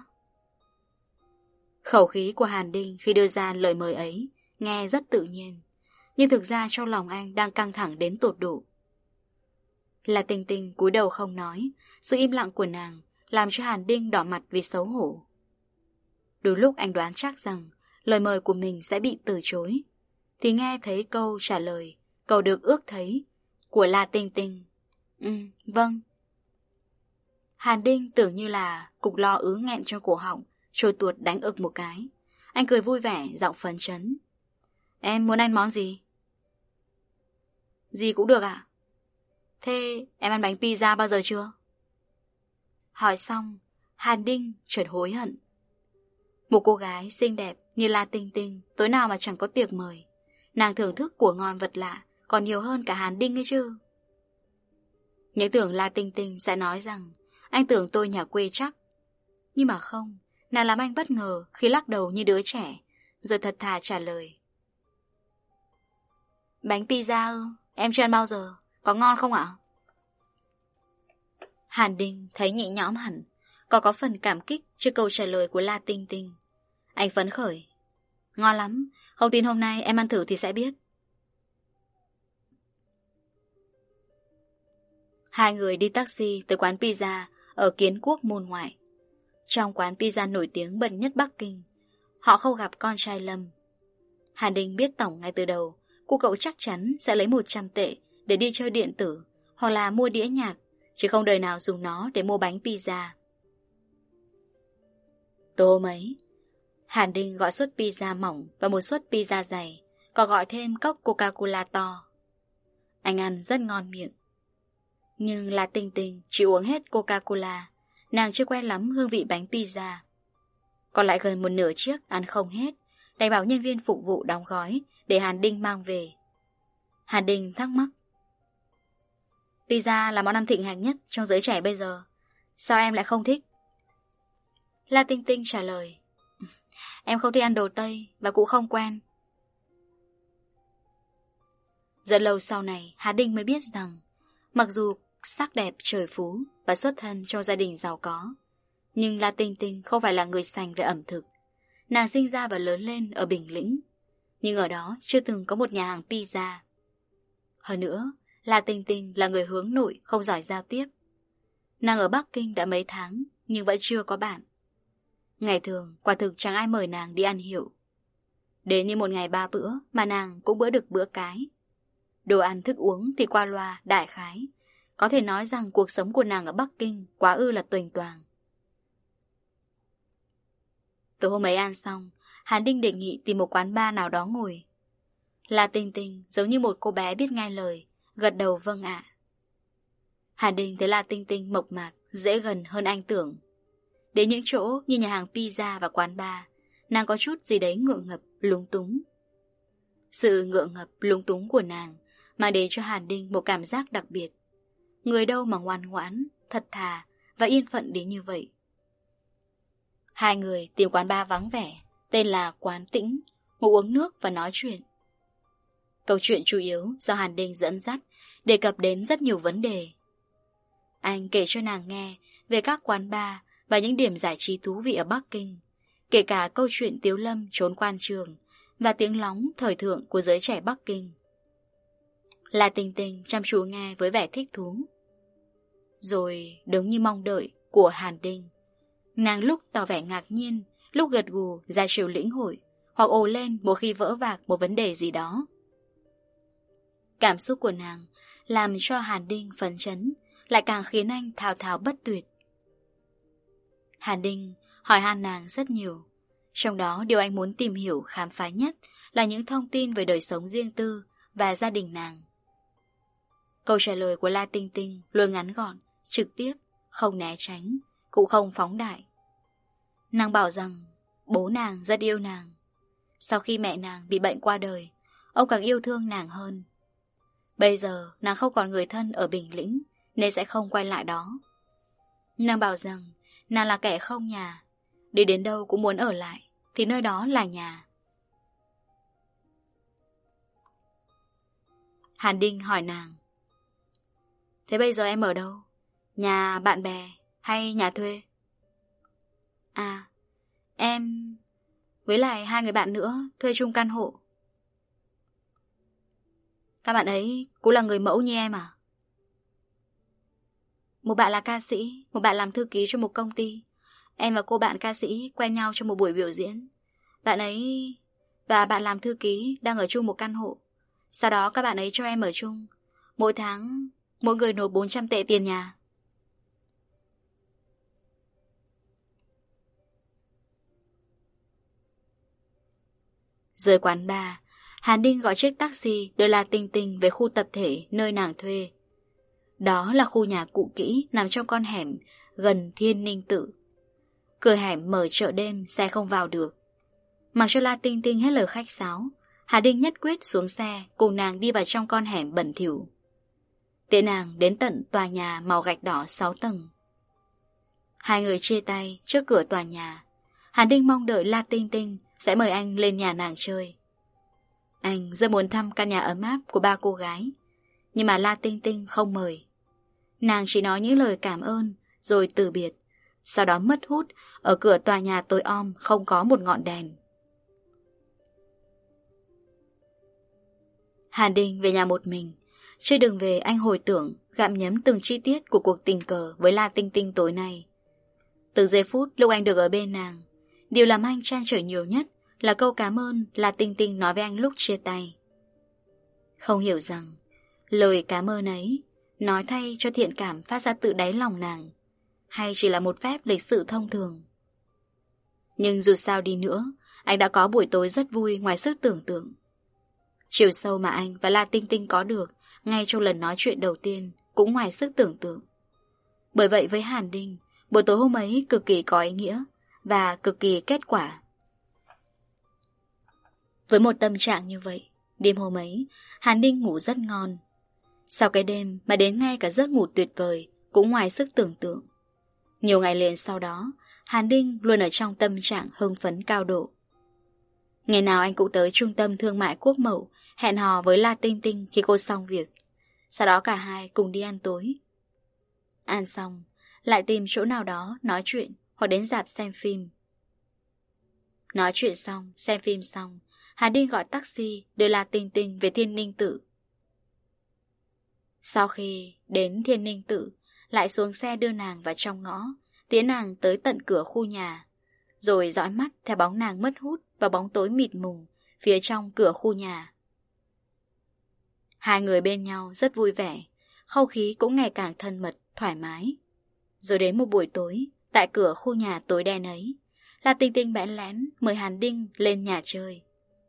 Khẩu khí của Hàn Đinh khi đưa ra lời mời ấy nghe rất tự nhiên, nhưng thực ra trong lòng anh đang căng thẳng đến tột độ. La Tinh Tinh cúi đầu không nói. Sự im lặng của nàng làm cho Hàn Đinh đỏ mặt vì xấu hổ. Đôi lúc anh đoán chắc rằng lời mời của mình sẽ bị từ chối, thì nghe thấy câu trả lời, câu được ước thấy của La Tinh Tinh. Ừ, vâng. Hàn Đinh tưởng như là cục lo ứ nghẹn trong cổ họng trôi tuột đánh ực một cái. Anh cười vui vẻ, giọng phấn chấn. Em muốn ăn món gì? Gì cũng được ạ. Thế em ăn bánh pizza bao giờ chưa? Hỏi xong, Hàn Đinh chợt hối hận. Một cô gái xinh đẹp như La Tinh Tinh tối nào mà chẳng có tiệc mời. Nàng thưởng thức của ngon vật lạ còn nhiều hơn cả Hàn Đinh ấy chứ. Nhớ tưởng La Tinh Tinh sẽ nói rằng anh tưởng tôi nhà quê chắc. Nhưng mà không, nàng làm anh bất ngờ khi lắc đầu như đứa trẻ, rồi thật thà trả lời. Bánh pizza ư? Em chưa ăn bao giờ. Có ngon không ạ? Hàn Đinh thấy nhẹ nhõm hẳn, còn có phần cảm kích trước câu trả lời của La Tinh Tinh. Anh phấn khởi. Ngon lắm, không tin hôm nay em ăn thử thì sẽ biết. Hai người đi taxi tới quán pizza ở Kiến Quốc môn ngoại. Trong quán pizza nổi tiếng bậc nhất Bắc Kinh, họ không gặp con trai Lâm. Hàn Đinh biết tổng ngay từ đầu, cô cậu chắc chắn sẽ lấy một trăm tệ để đi chơi điện tử hoặc là mua đĩa nhạc, chứ không đời nào dùng nó để mua bánh pizza. Tối hôm ấy, Hàn Đinh gọi suất pizza mỏng và một suất pizza dày, còn gọi thêm cốc Coca-Cola to. Anh ăn rất ngon miệng. Nhưng La Tinh Tinh chỉ uống hết Coca-Cola, nàng chưa quen lắm hương vị bánh pizza. Còn lại gần một nửa chiếc ăn không hết, đành bảo nhân viên phục vụ đóng gói để Hàn Đinh mang về. Hàn Đình thắc mắc. Pizza là món ăn thịnh hành nhất trong giới trẻ bây giờ. Sao em lại không thích? La Tinh Tinh trả lời. Em không thích ăn đồ Tây và cũng không quen. Rất lâu sau này, Hà Đinh mới biết rằng mặc dù sắc đẹp trời phú và xuất thân trong gia đình giàu có, nhưng La Tinh Tinh không phải là người sành về ẩm thực. Nàng sinh ra và lớn lên ở Bình Lĩnh, nhưng ở đó chưa từng có một nhà hàng pizza. Hơn nữa, La Tinh Tinh là người hướng nội, không giỏi giao tiếp. Nàng ở Bắc Kinh đã mấy tháng, nhưng vẫn chưa có bạn. Ngày thường, quả thực chẳng ai mời nàng đi ăn hiệu. Đến như một ngày ba bữa, mà nàng cũng bữa được bữa cái. Đồ ăn thức uống thì qua loa, đại khái. Có thể nói rằng cuộc sống của nàng ở Bắc Kinh quá ư là tuềnh toàng. Từ hôm ấy ăn xong, Hàn Đinh đề nghị tìm một quán bar nào đó ngồi. La Tinh Tinh giống như một cô bé biết nghe lời, gật đầu vâng ạ. Hàn Đinh thấy La Tinh Tinh mộc mạc, dễ gần hơn anh tưởng. Đến những chỗ như nhà hàng pizza và quán bar, nàng có chút gì đấy ngượng ngập, lúng túng. Sự ngượng ngập, lúng túng của nàng mang đến cho Hàn Đinh một cảm giác đặc biệt. Người đâu mà ngoan ngoãn, thật thà và yên phận đến như vậy. Hai người tìm quán bar vắng vẻ, tên là Quán Tĩnh, ngồi uống nước và nói chuyện. Câu chuyện chủ yếu do Hàn Đinh dẫn dắt đề cập đến rất nhiều vấn đề. Anh kể cho nàng nghe về các quán bar và những điểm giải trí thú vị ở Bắc Kinh, kể cả câu chuyện Tiếu Lâm trốn quan trường và tiếng lóng thời thượng của giới trẻ Bắc Kinh. La Tinh Tinh chăm chú nghe với vẻ thích thú. Rồi đứng như mong đợi của Hàn Đinh. Nàng lúc tỏ vẻ ngạc nhiên, lúc gật gù ra chiều lĩnh hội, hoặc ồ lên một khi vỡ vạc một vấn đề gì đó. Cảm xúc của nàng làm cho Hàn Đinh phấn chấn, lại càng khiến anh thao thao bất tuyệt. Hàn Đinh hỏi han nàng rất nhiều. Trong đó điều anh muốn tìm hiểu khám phá nhất là những thông tin về đời sống riêng tư và gia đình nàng. Câu trả lời của La Tinh Tinh luôn ngắn gọn, trực tiếp, không né tránh, cũng không phóng đại. Nàng bảo rằng bố nàng rất yêu nàng. Sau khi mẹ nàng bị bệnh qua đời, ông càng yêu thương nàng hơn. Bây giờ nàng không còn người thân ở Bình Lĩnh nên sẽ không quay lại đó. Nàng bảo rằng nàng là kẻ không nhà, đi đến đâu cũng muốn ở lại, thì nơi đó là nhà. Hàn Đinh hỏi nàng. Thế bây giờ em ở đâu? Nhà bạn bè hay nhà thuê? À, em với lại hai người bạn nữa thuê chung căn hộ. Các bạn ấy cũng là người mẫu như em à? Một bạn là ca sĩ, một bạn làm thư ký cho một công ty. Em và cô bạn ca sĩ quen nhau trong một buổi biểu diễn. Bạn ấy và bạn làm thư ký đang ở chung một căn hộ. Sau đó các bạn ấy cho em ở chung. Mỗi tháng mỗi người nộp bốn trăm tệ tiền nhà. Rời quán bar, Hàn Đinh gọi chiếc taxi đưa La Tinh Tinh về khu tập thể nơi nàng thuê. Đó là khu nhà cũ kỹ nằm trong con hẻm gần Thiên Ninh Tự. Cửa hẻm mở chợ đêm, xe không vào được. Mặc cho La Tinh Tinh hết lời khách sáo, Hà Đinh nhất quyết xuống xe cùng nàng đi vào trong con hẻm bẩn thỉu. Tiện nàng đến tận tòa nhà màu gạch đỏ sáu tầng. Hai người chia tay trước cửa tòa nhà. Hà Đinh mong đợi La Tinh Tinh sẽ mời anh lên nhà nàng chơi. Anh rất muốn thăm căn nhà ấm áp của ba cô gái, nhưng mà La Tinh Tinh không mời. Nàng chỉ nói những lời cảm ơn rồi từ biệt, sau đó mất hút ở cửa tòa nhà tối om không có một ngọn đèn. Hàn Đinh về nhà một mình. Trên đường về anh hồi tưởng, gặm nhấm từng chi tiết của cuộc tình cờ với La Tinh Tinh tối nay. Từ giây phút lúc anh được ở bên nàng, điều làm anh trăn trở nhiều nhất là câu cảm ơn La Tinh Tinh nói với anh lúc chia tay. Không hiểu rằng lời cảm ơn ấy nói thay cho thiện cảm phát ra từ đáy lòng nàng, hay chỉ là một phép lịch sự thông thường. Nhưng dù sao đi nữa, anh đã có buổi tối rất vui ngoài sức tưởng tượng. Chiều sâu mà anh và La Tinh Tinh có được ngay trong lần nói chuyện đầu tiên cũng ngoài sức tưởng tượng. Bởi vậy với Hàn Đinh, buổi tối hôm ấy cực kỳ có ý nghĩa và cực kỳ kết quả. Với một tâm trạng như vậy, Đêm hôm ấy, Hàn Ninh ngủ rất ngon. Sau cái đêm mà đến ngay cả giấc ngủ tuyệt vời cũng ngoài sức tưởng tượng. Nhiều ngày liền sau đó, Hàn Ninh luôn ở trong tâm trạng hưng phấn cao độ. Ngày nào anh cũng tới trung tâm thương mại Quốc Mậu, hẹn hò với La Tinh Tinh khi cô xong việc. Sau đó cả hai cùng đi ăn tối. Ăn xong, lại tìm chỗ nào đó nói chuyện hoặc đến rạp xem phim. Nói chuyện xong, xem phim xong, Hàn Ninh gọi taxi đưa La Tinh Tinh về Thiên Ninh Tự. Sau khi đến Thiên Ninh Tự, lại xuống xe đưa nàng vào trong ngõ, tiễn nàng tới tận cửa khu nhà, rồi dõi mắt theo bóng nàng mất hút vào bóng tối mịt mùng phía trong cửa khu nhà. Hai người bên nhau rất vui vẻ, không khí cũng ngày càng thân mật, thoải mái. Rồi đến một buổi tối, tại cửa khu nhà tối đen ấy, La Tinh Tinh bẽn lẽn mời Hàn Ninh lên nhà chơi.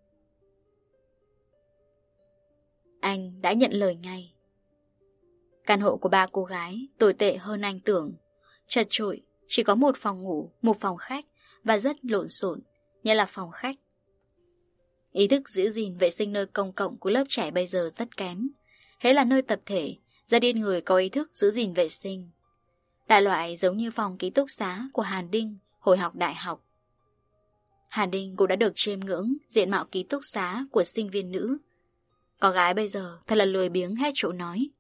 Anh đã nhận lời ngay. Căn hộ của ba cô gái tồi tệ hơn anh tưởng. Chật chội, chỉ có một phòng ngủ, một phòng khách và rất lộn xộn, như là phòng khách. Ý thức giữ gìn vệ sinh nơi công cộng của lớp trẻ bây giờ rất kém. Hễ là nơi tập thể, rất ít người có ý thức giữ gìn vệ sinh. Đại loại giống như phòng ký túc xá của Hàn Ninh hồi học đại học. Hàn Ninh cũng đã được chiêm ngưỡng diện mạo ký túc xá của sinh viên nữ. Có gái bây giờ thật là lười biếng hết chỗ nói.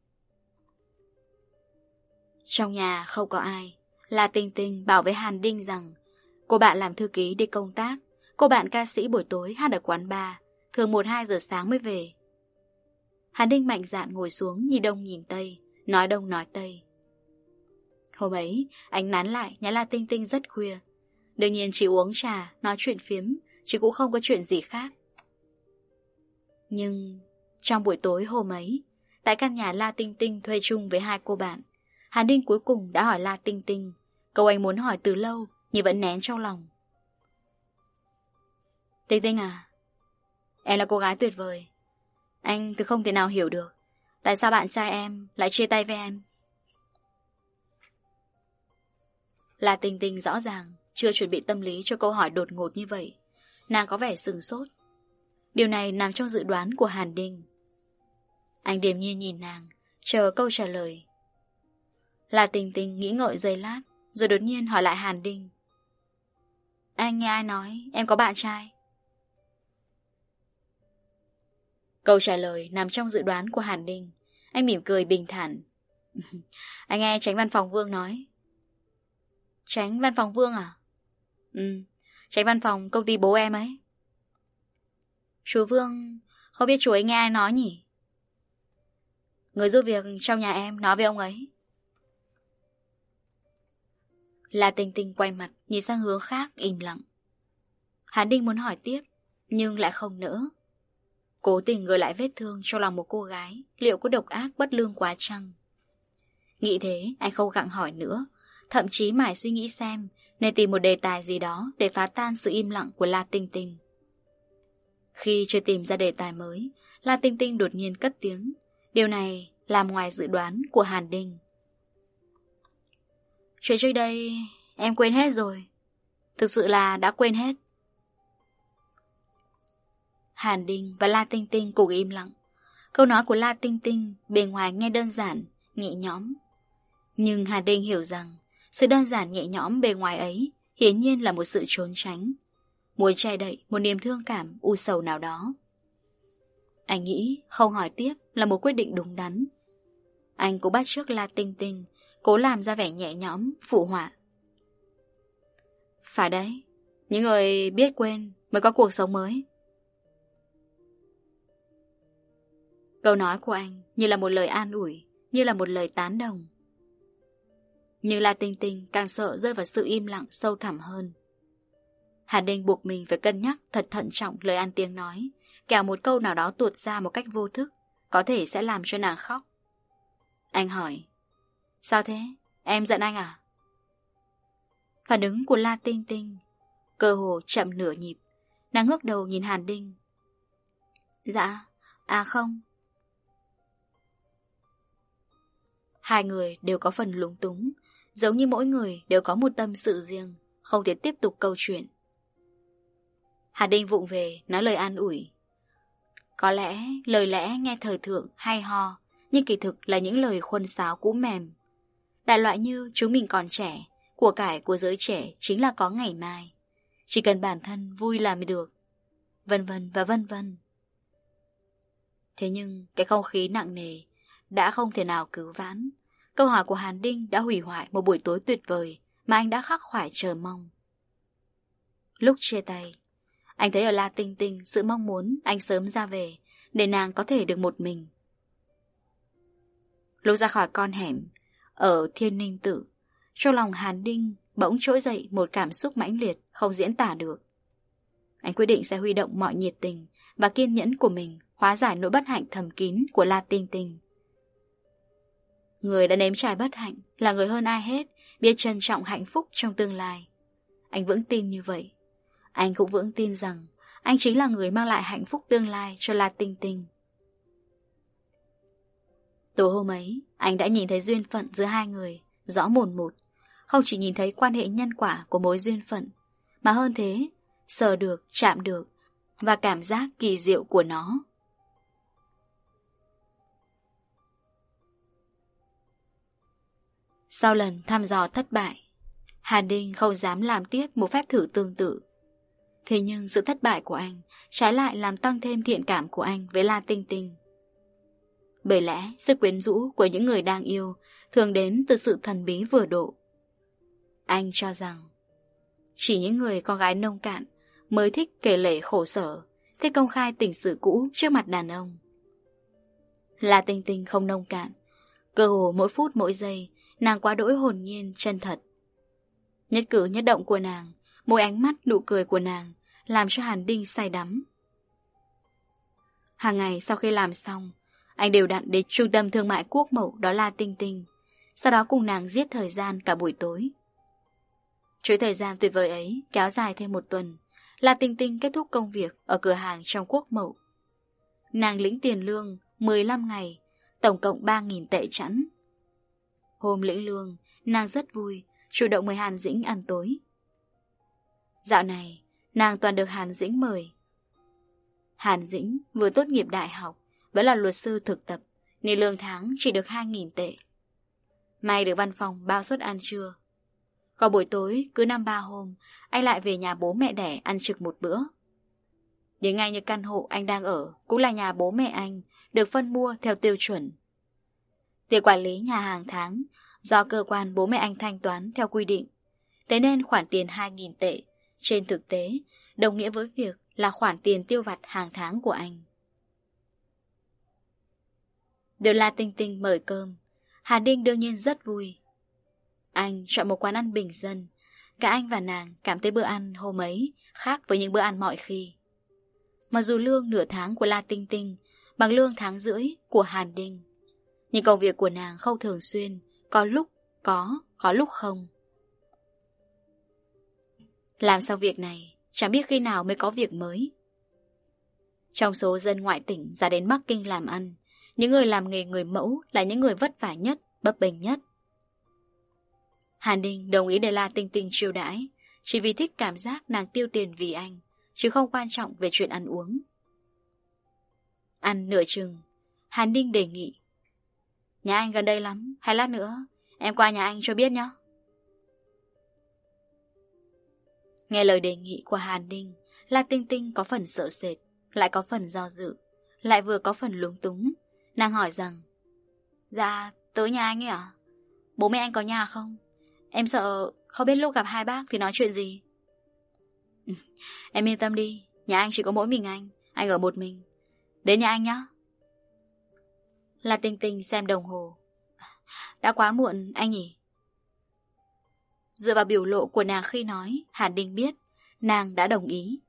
Trong nhà không có ai, La Tinh Tinh bảo với Hàn Ninh rằng cô bạn làm thư ký đi công tác, cô bạn ca sĩ buổi tối hát ở quán bar, thường một hai giờ sáng mới về. Hàn Ninh mạnh dạn ngồi xuống nhìn đông nhìn tây, nói đông nói tây. Hôm ấy, anh nán lại nhà La Tinh Tinh rất khuya. Đương nhiên chỉ uống trà, nói chuyện phiếm, chứ cũng không có chuyện gì khác. Nhưng trong buổi tối hôm ấy, tại căn nhà La Tinh Tinh thuê chung với hai cô bạn, Hàn Ninh cuối cùng đã hỏi La Tinh Tinh câu anh muốn hỏi từ lâu nhưng vẫn nén trong lòng. Tinh Tinh à, em là cô gái tuyệt vời. Anh thì không thể nào hiểu được tại sao bạn trai em lại chia tay với em. La Tinh Tinh rõ ràng chưa chuẩn bị tâm lý cho câu hỏi đột ngột như vậy. Nàng có vẻ sừng sốt. Điều này nằm trong dự đoán của Hàn Ninh. Anh điềm nhiên nhìn nàng, chờ câu trả lời. La Tinh Tinh nghĩ ngợi giây lát, rồi đột nhiên hỏi lại Hàn Ninh. Anh nghe ai nói em có bạn trai? Câu trả lời nằm trong dự đoán của Hàn Ninh. Anh mỉm cười bình thản. Anh nghe Chánh Văn phòng Vương nói. Chánh Văn phòng Vương à? Ừ, Chánh Văn phòng công ty bố em ấy. Chú Vương, không biết chú ấy nghe ai nói nhỉ? Người giúp việc trong nhà em nói với ông ấy. La Tinh Tinh quay mặt nhìn sang hướng khác im lặng. Hàn Ninh muốn hỏi tiếp nhưng lại không nỡ. Cố tình gợi lại vết thương cho lòng một cô gái, liệu có độc ác bất lương quá chăng? Nghĩ thế anh không gặng hỏi nữa, thậm chí mải suy nghĩ xem nên tìm một đề tài gì đó để phá tan sự im lặng của La Tinh Tinh. Khi chưa tìm ra đề tài mới, La Tinh Tinh đột nhiên cất tiếng. Điều này làm ngoài dự đoán của Hàn Ninh. Chuyện trước đây em quên hết rồi. Thực sự là đã quên hết. Hàn Ninh và La Tinh Tinh cùng im lặng. Câu nói của La Tinh Tinh bề ngoài nghe đơn giản, nhẹ nhõm. Nhưng Hàn Ninh hiểu rằng sự đơn giản nhẹ nhõm bề ngoài ấy hiển nhiên là một sự trốn tránh, muốn che đậy một niềm thương cảm u sầu nào đó. Anh nghĩ không hỏi tiếp là một quyết định đúng đắn. Anh cũng bắt chước La Tinh Tinh, cố làm ra vẻ nhẹ nhõm, phụ họa. Phải đấy, những người biết quên mới có cuộc sống mới. Câu nói của anh như là một lời an ủi, như là một lời tán đồng. Nhưng La Tinh Tinh càng sợ rơi vào sự im lặng sâu thẳm hơn. Hàn Ninh buộc mình phải cân nhắc thật thận trọng lời ăn tiếng nói, kẻo một câu nào đó tuột ra một cách vô thức có thể sẽ làm cho nàng khóc. Anh hỏi, sao thế? Em giận anh à? Phản ứng của La Tinh Tinh cơ hồ chậm nửa nhịp. Nàng ngước đầu nhìn Hàn Ninh. Dạ, à không. Hai người đều có phần lúng túng, giống như mỗi người đều có một tâm sự riêng, không thể tiếp tục câu chuyện. Hàn Ninh vụng về nói lời an ủi. Có lẽ lời lẽ nghe thời thượng hay ho, nhưng kỳ thực là những lời khuôn sáo cũ mềm. Đại loại như chúng mình còn trẻ, của cải của giới trẻ chính là có ngày mai. Chỉ cần bản thân vui là mới được. Vân vân và vân vân. Thế nhưng cái không khí nặng nề đã không thể nào cứu vãn. Câu hỏi của Hàn Đinh đã hủy hoại một buổi tối tuyệt vời mà anh đã khắc khoải chờ mong. Lúc chia tay, anh thấy ở La Tinh Tinh sự mong muốn anh sớm ra về để nàng có thể được một mình. Lúc ra khỏi con hẻm ở Thiên Ninh Tự, trong lòng Hàn Đinh bỗng trỗi dậy một cảm xúc mãnh liệt không diễn tả được. Anh quyết định sẽ huy động mọi nhiệt tình và kiên nhẫn của mình hóa giải nỗi bất hạnh thầm kín của La Tinh Tinh. Người đã nếm trải bất hạnh là người hơn ai hết biết trân trọng hạnh phúc trong tương lai. Anh vững tin như vậy. Anh cũng vững tin rằng anh chính là người mang lại hạnh phúc tương lai cho La Tinh Tinh. Tối hôm ấy, anh đã nhìn thấy duyên phận giữa hai người rõ mồn một. Không chỉ nhìn thấy quan hệ nhân quả của mối duyên phận, mà hơn thế, sờ được, chạm được và cảm giác kỳ diệu của nó. Sau lần thăm dò thất bại, Hàn Đinh không dám làm tiếp một phép thử tương tự. Thế nhưng sự thất bại của anh trái lại làm tăng thêm thiện cảm của anh với La Tinh Tinh. Bởi lẽ sức quyến rũ của những người đang yêu thường đến từ sự thần bí vừa độ. Anh cho rằng chỉ những người con gái nông cạn mới thích kể lể khổ sở, thích công khai tình sự cũ trước mặt đàn ông. La Tinh Tinh không nông cạn, cơ hồ mỗi phút mỗi giây nàng quá đỗi hồn nhiên chân thật. Nhất cử nhất động của nàng, mỗi ánh mắt nụ cười của nàng làm cho Hàn Đinh say đắm. Hàng ngày sau khi làm xong, anh đều đặn đến trung tâm thương mại Quốc Mậu đó La Tinh Tinh, sau đó cùng nàng giết thời gian cả buổi tối. Chuỗi thời gian tuyệt vời ấy kéo dài thêm một tuần, La Tinh Tinh kết thúc công việc ở cửa hàng trong Quốc Mậu. Nàng lĩnh tiền lương mười lăm ngày, tổng cộng ba nghìn tệ chẵn. Hôm lĩnh lương, nàng rất vui, chủ động mời Hàn Dĩnh ăn tối. Dạo này, nàng toàn được Hàn Dĩnh mời. Hàn Dĩnh vừa tốt nghiệp đại học, vẫn là luật sư thực tập, nên lương tháng chỉ được hai nghìn tệ. May được văn phòng bao suất ăn trưa. Còn buổi tối, cứ năm ba hôm, anh lại về nhà bố mẹ đẻ ăn trực một bữa. Đến ngay như căn hộ anh đang ở, cũng là nhà bố mẹ anh, được phân mua theo tiêu chuẩn. Tiền quản lý nhà hàng tháng, do cơ quan bố mẹ anh thanh toán theo quy định. Thế nên khoản tiền hai nghìn tệ, trên thực tế, đồng nghĩa với việc là khoản tiền tiêu vặt hàng tháng của anh. Được La Tinh Tinh mời cơm, Hàn Đinh đương nhiên rất vui. Anh chọn một quán ăn bình dân. Cả anh và nàng cảm thấy bữa ăn hôm ấy khác với những bữa ăn mọi khi. Mặc dù lương nửa tháng của La Tinh Tinh bằng lương tháng rưỡi của Hàn Đinh, nhưng công việc của nàng không thường xuyên, có lúc có, có lúc không. Làm xong việc này, chẳng biết khi nào mới có việc mới. Trong số dân ngoại tỉnh ra đến Bắc Kinh làm ăn, những người làm nghề người mẫu là những người vất vả nhất, bấp bênh nhất. Hàn Đinh đồng ý để La Tinh Tinh chiêu đãi, chỉ vì thích cảm giác nàng tiêu tiền vì anh, chứ không quan trọng về chuyện ăn uống. Ăn nửa chừng, Hàn Đinh đề nghị: nhà anh gần đây lắm, hay lát nữa em qua nhà anh cho biết nhé. Nghe lời đề nghị của Hàn Đinh, La Tinh Tinh có phần sợ sệt, lại có phần do dự, lại vừa có phần lúng túng. Nàng hỏi rằng: dạ, tới nhà anh ấy à? Bố mẹ anh có nhà không? Em sợ không biết lúc gặp hai bác thì nói chuyện gì. Em yên tâm đi, nhà anh chỉ có mỗi mình anh, anh ở một mình. Đến nhà anh nhé. La Tinh Tinh xem đồng hồ: đã quá muộn anh nhỉ? Dựa vào biểu lộ của nàng khi nói, Hàn Đinh biết nàng đã đồng ý.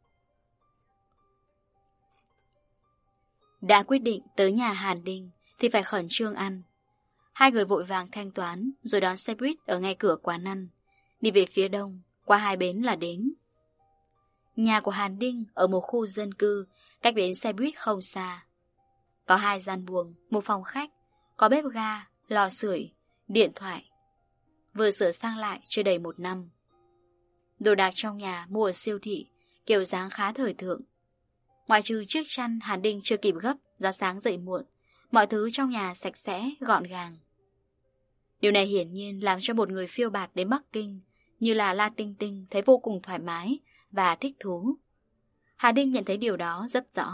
Đã quyết định tới nhà Hàn Đinh thì phải khẩn trương ăn. Hai người vội vàng thanh toán rồi đón xe buýt ở ngay cửa quán ăn, đi về phía đông, qua hai bến là đến. Nhà của Hàn Đinh ở một khu dân cư, cách bến xe buýt không xa. Có hai gian buồng, một phòng khách, có bếp ga, lò sưởi, điện thoại. Vừa sửa sang lại chưa đầy một năm. Đồ đạc trong nhà mua ở siêu thị, kiểu dáng khá thời thượng. Ngoại trừ chiếc chăn Hàn Đinh chưa kịp gấp do sáng dậy muộn, mọi thứ trong nhà sạch sẽ, gọn gàng. Điều này hiển nhiên làm cho một người phiêu bạt đến Bắc Kinh như là La Tinh Tinh thấy vô cùng thoải mái và thích thú. Hà Đinh nhận thấy điều đó rất rõ.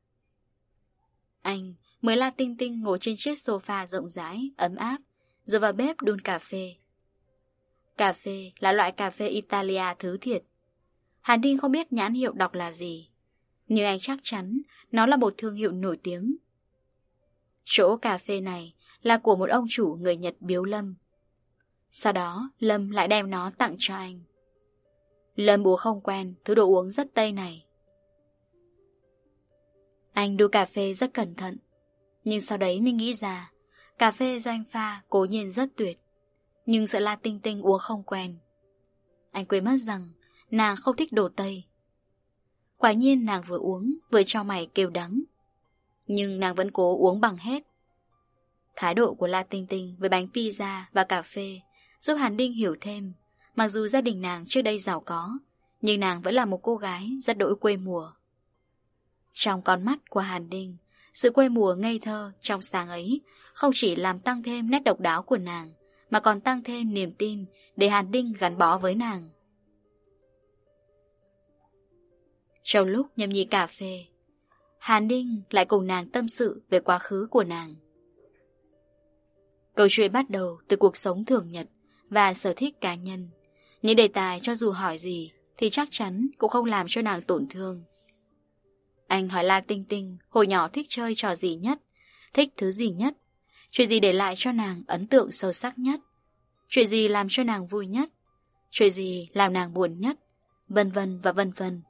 Anh mời La Tinh Tinh ngồi trên chiếc sofa rộng rãi, ấm áp, rồi vào bếp đun cà phê. Cà phê là loại cà phê Italia thứ thiệt. Hàn Đinh không biết nhãn hiệu đọc là gì, nhưng anh chắc chắn nó là một thương hiệu nổi tiếng. Chỗ cà phê này là của một ông chủ người Nhật biếu Lâm. Sau đó Lâm lại đem nó tặng cho anh. Lâm uống không quen thứ đồ uống rất Tây này. Anh đun cà phê rất cẩn thận, nhưng sau đấy mình nghĩ ra cà phê do anh pha cố nhiên rất tuyệt, nhưng sợ La Tinh Tinh uống không quen. Anh quên mất rằng nàng không thích đồ Tây. Quả nhiên nàng vừa uống vừa cho mày kêu đắng, nhưng nàng vẫn cố uống bằng hết. Thái độ của La Tinh Tinh với bánh pizza và cà phê giúp Hàn Đinh hiểu thêm, mặc dù gia đình nàng trước đây giàu có, nhưng nàng vẫn là một cô gái rất đỗi quê mùa. Trong con mắt của Hàn Đinh, sự quê mùa ngây thơ trong sáng ấy không chỉ làm tăng thêm nét độc đáo của nàng, mà còn tăng thêm niềm tin để Hàn Đinh gắn bó với nàng. Trong lúc nhâm nhi cà phê, Hàn Đinh lại cùng nàng tâm sự về quá khứ của nàng. Câu chuyện bắt đầu từ cuộc sống thường nhật và sở thích cá nhân. Những đề tài cho dù hỏi gì thì chắc chắn cũng không làm cho nàng tổn thương. Anh hỏi La Tinh Tinh hồi nhỏ thích chơi trò gì nhất, thích thứ gì nhất, chuyện gì để lại cho nàng ấn tượng sâu sắc nhất, chuyện gì làm cho nàng vui nhất, chuyện gì làm nàng buồn nhất, vân vân và vân vân.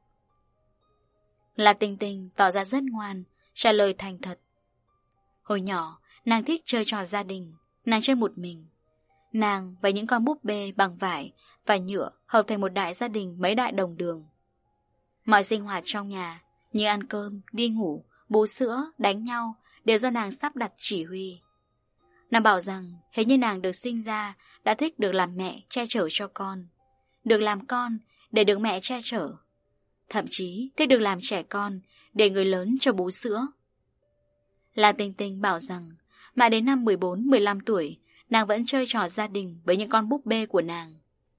La Tinh Tinh tỏ ra rất ngoan, trả lời thành thật. Hồi nhỏ, nàng thích chơi trò gia đình, nàng chơi một mình. Nàng và những con búp bê bằng vải và nhựa hợp thành một đại gia đình mấy đại đồng đường. Mọi sinh hoạt trong nhà, như ăn cơm, đi ngủ, bú sữa, đánh nhau, đều do nàng sắp đặt chỉ huy. Nàng bảo rằng hình như nàng được sinh ra đã thích được làm mẹ che chở cho con, được làm con để được mẹ che chở, thậm chí thích được làm trẻ con để người lớn cho bú sữa. La Tinh Tinh bảo rằng mà đến năm mười bốn mười lăm tuổi, nàng vẫn chơi trò gia đình với những con búp bê của nàng.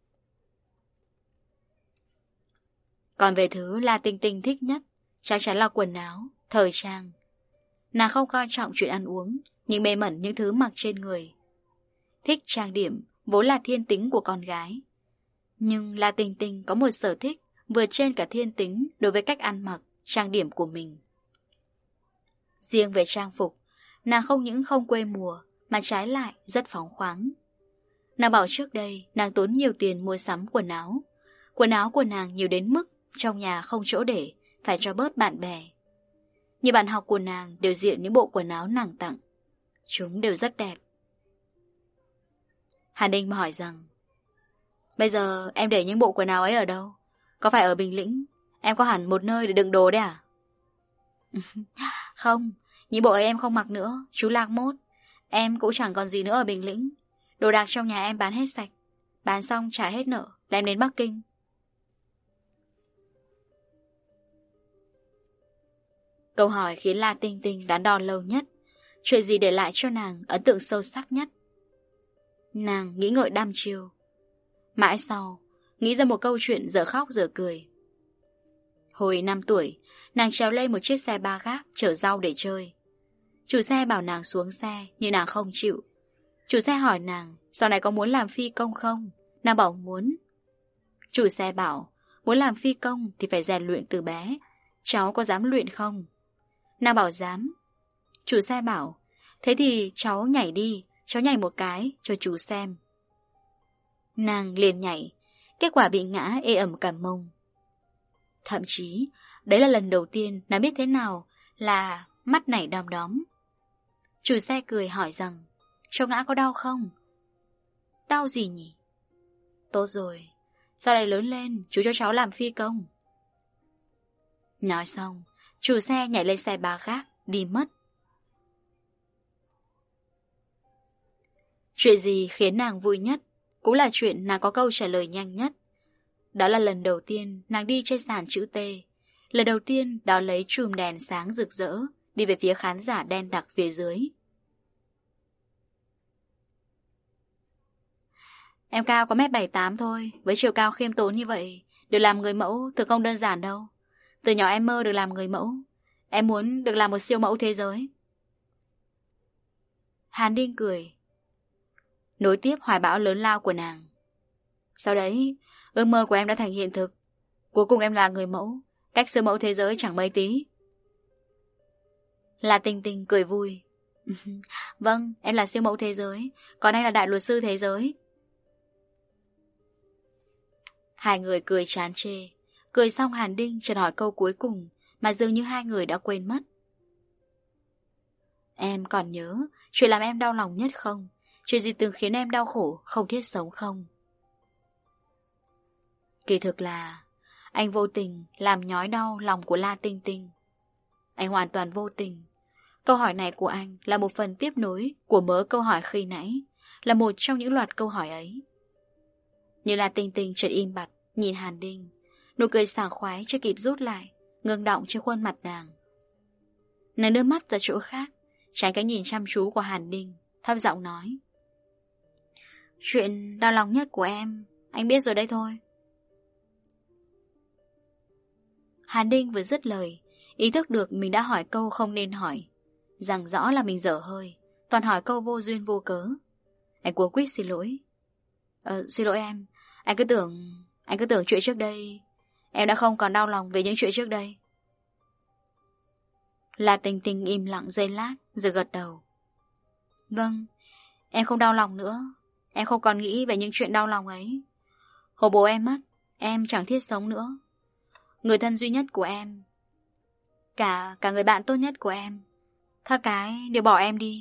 Còn về thứ La Tinh Tinh thích nhất, chắc chắn là quần áo, thời trang. Nàng không coi trọng chuyện ăn uống, nhưng mê mẩn những thứ mặc trên người. Thích trang điểm vốn là thiên tính của con gái, nhưng La Tinh Tinh có một sở thích vượt trên cả thiên tính đối với cách ăn mặc, trang điểm của mình. Riêng về trang phục, nàng không những không quê mùa mà trái lại rất phóng khoáng. Nàng bảo trước đây nàng tốn nhiều tiền mua sắm quần áo. Quần áo của nàng nhiều đến mức trong nhà không chỗ để, phải cho bớt bạn bè. Nhiều bạn học của nàng đều diện những bộ quần áo nàng tặng. Chúng đều rất đẹp. Hàn Đinh hỏi rằng, bây giờ em để những bộ quần áo ấy ở đâu? Có phải ở Bình Lĩnh? Em có hẳn một nơi để đựng đồ đấy à? Không, những bộ ấy em không mặc nữa, chú Lạc mốt. Em cũng chẳng còn gì nữa ở Bình Lĩnh. Đồ đạc trong nhà em bán hết sạch. Bán xong trả hết nợ, đem đến Bắc Kinh. Câu hỏi khiến La Tinh Tinh đắn đo lâu nhất. Chuyện gì để lại cho nàng ấn tượng sâu sắc nhất? Nàng nghĩ ngợi đăm chiêu. Mãi sau, nghĩ ra một câu chuyện dở khóc dở cười. Hồi năm tuổi, nàng trèo lên một chiếc xe ba gác chở rau để chơi. Chủ xe bảo nàng xuống xe, nhưng nàng không chịu. Chủ xe hỏi nàng, sau này có muốn làm phi công không? Nàng bảo muốn. Chủ xe bảo, muốn làm phi công thì phải rèn luyện từ bé. Cháu có dám luyện không? Nàng bảo dám. Chủ xe bảo, thế thì cháu nhảy đi, cháu nhảy một cái cho chú xem. Nàng liền nhảy, kết quả bị ngã ê ẩm cả mông. Thậm chí, đấy là lần đầu tiên nàng biết thế nào là mắt nảy đom đóm. Chủ xe cười hỏi rằng, cháu ngã có đau không? Đau gì nhỉ? Tốt rồi, sau này lớn lên chú cho cháu làm phi công. Nói xong, chủ xe nhảy lên xe ba gác, đi mất. Chuyện gì khiến nàng vui nhất, cũng là chuyện nàng có câu trả lời nhanh nhất. Đó là lần đầu tiên nàng đi trên sàn chữ T, Lần đầu tiên đó lấy chùm đèn sáng rực rỡ, đi về phía khán giả đen đặc phía dưới. Em cao có mét bảy tám thôi, với chiều cao khiêm tốn như vậy, được làm người mẫu thực không đơn giản đâu. Từ nhỏ em mơ được làm người mẫu. Em muốn được làm một siêu mẫu thế giới. Hàn Đinh cười, nối tiếp hoài bão lớn lao của nàng. Sau đấy, ước mơ của em đã thành hiện thực. Cuối cùng em là người mẫu, cách siêu mẫu thế giới chẳng mấy tí. La Tinh Tinh cười vui. Vâng, em là siêu mẫu thế giới, còn anh là đại luật sư thế giới. Hai người cười chán chê. Cười xong Hàn Đinh chợt hỏi câu cuối cùng mà dường như hai người đã quên mất. Em còn nhớ chuyện làm em đau lòng nhất không? Chuyện gì từng khiến em đau khổ, không thiết sống không? Kỳ thực là anh vô tình làm nhói đau lòng của La Tinh Tinh. Anh hoàn toàn vô tình. Câu hỏi này của anh là một phần tiếp nối của mớ câu hỏi khi nãy, là một trong những loạt câu hỏi ấy. Như La Tinh Tinh chợt im bặt, nhìn Hàn Đinh. Nụ cười sảng khoái chưa kịp rút lại, ngưng đọng trên khuôn mặt nàng. Nàng đưa mắt ra chỗ khác, tránh cái nhìn chăm chú của Hàn Đinh, thấp giọng nói. Chuyện đau lòng nhất của em, anh biết rồi đây thôi. Hàn Đinh vừa dứt lời, ý thức được mình đã hỏi câu không nên hỏi, rằng rõ là mình dở hơi, toàn hỏi câu vô duyên vô cớ. Anh cuống quýt xin lỗi. Ờ, xin lỗi em, anh cứ tưởng, anh cứ tưởng chuyện trước đây, em đã không còn đau lòng về những chuyện trước đây. La Tinh Tinh im lặng giây lát, rồi gật đầu. Vâng, em không đau lòng nữa, em không còn nghĩ về những chuyện đau lòng ấy. Hồi bố em mất, em chẳng thiết sống nữa. Người thân duy nhất của em, Cả cả người bạn tốt nhất của em, thất cái đều bỏ em đi.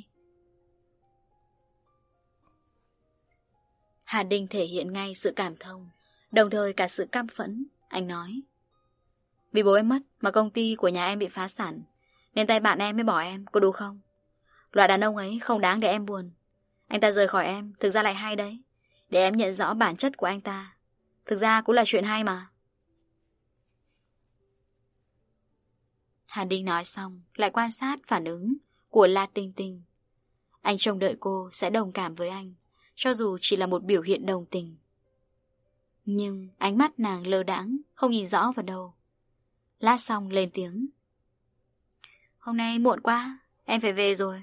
Hàn Đinh thể hiện ngay sự cảm thông, đồng thời cả sự căm phẫn. Anh nói, vì bố em mất mà công ty của nhà em bị phá sản, nên tay bạn em mới bỏ em, có đúng không? Loại đàn ông ấy không đáng để em buồn. Anh ta rời khỏi em thực ra lại hay đấy, để em nhận rõ bản chất của anh ta. Thực ra cũng là chuyện hay mà. Hàn Đinh nói xong lại quan sát phản ứng của La Tinh Tinh. Anh trông đợi cô sẽ đồng cảm với anh, cho dù chỉ là một biểu hiện đồng tình. Nhưng ánh mắt nàng lơ đãng, không nhìn rõ vào đâu. Lát xong lên tiếng. Hôm nay muộn quá, em phải về rồi.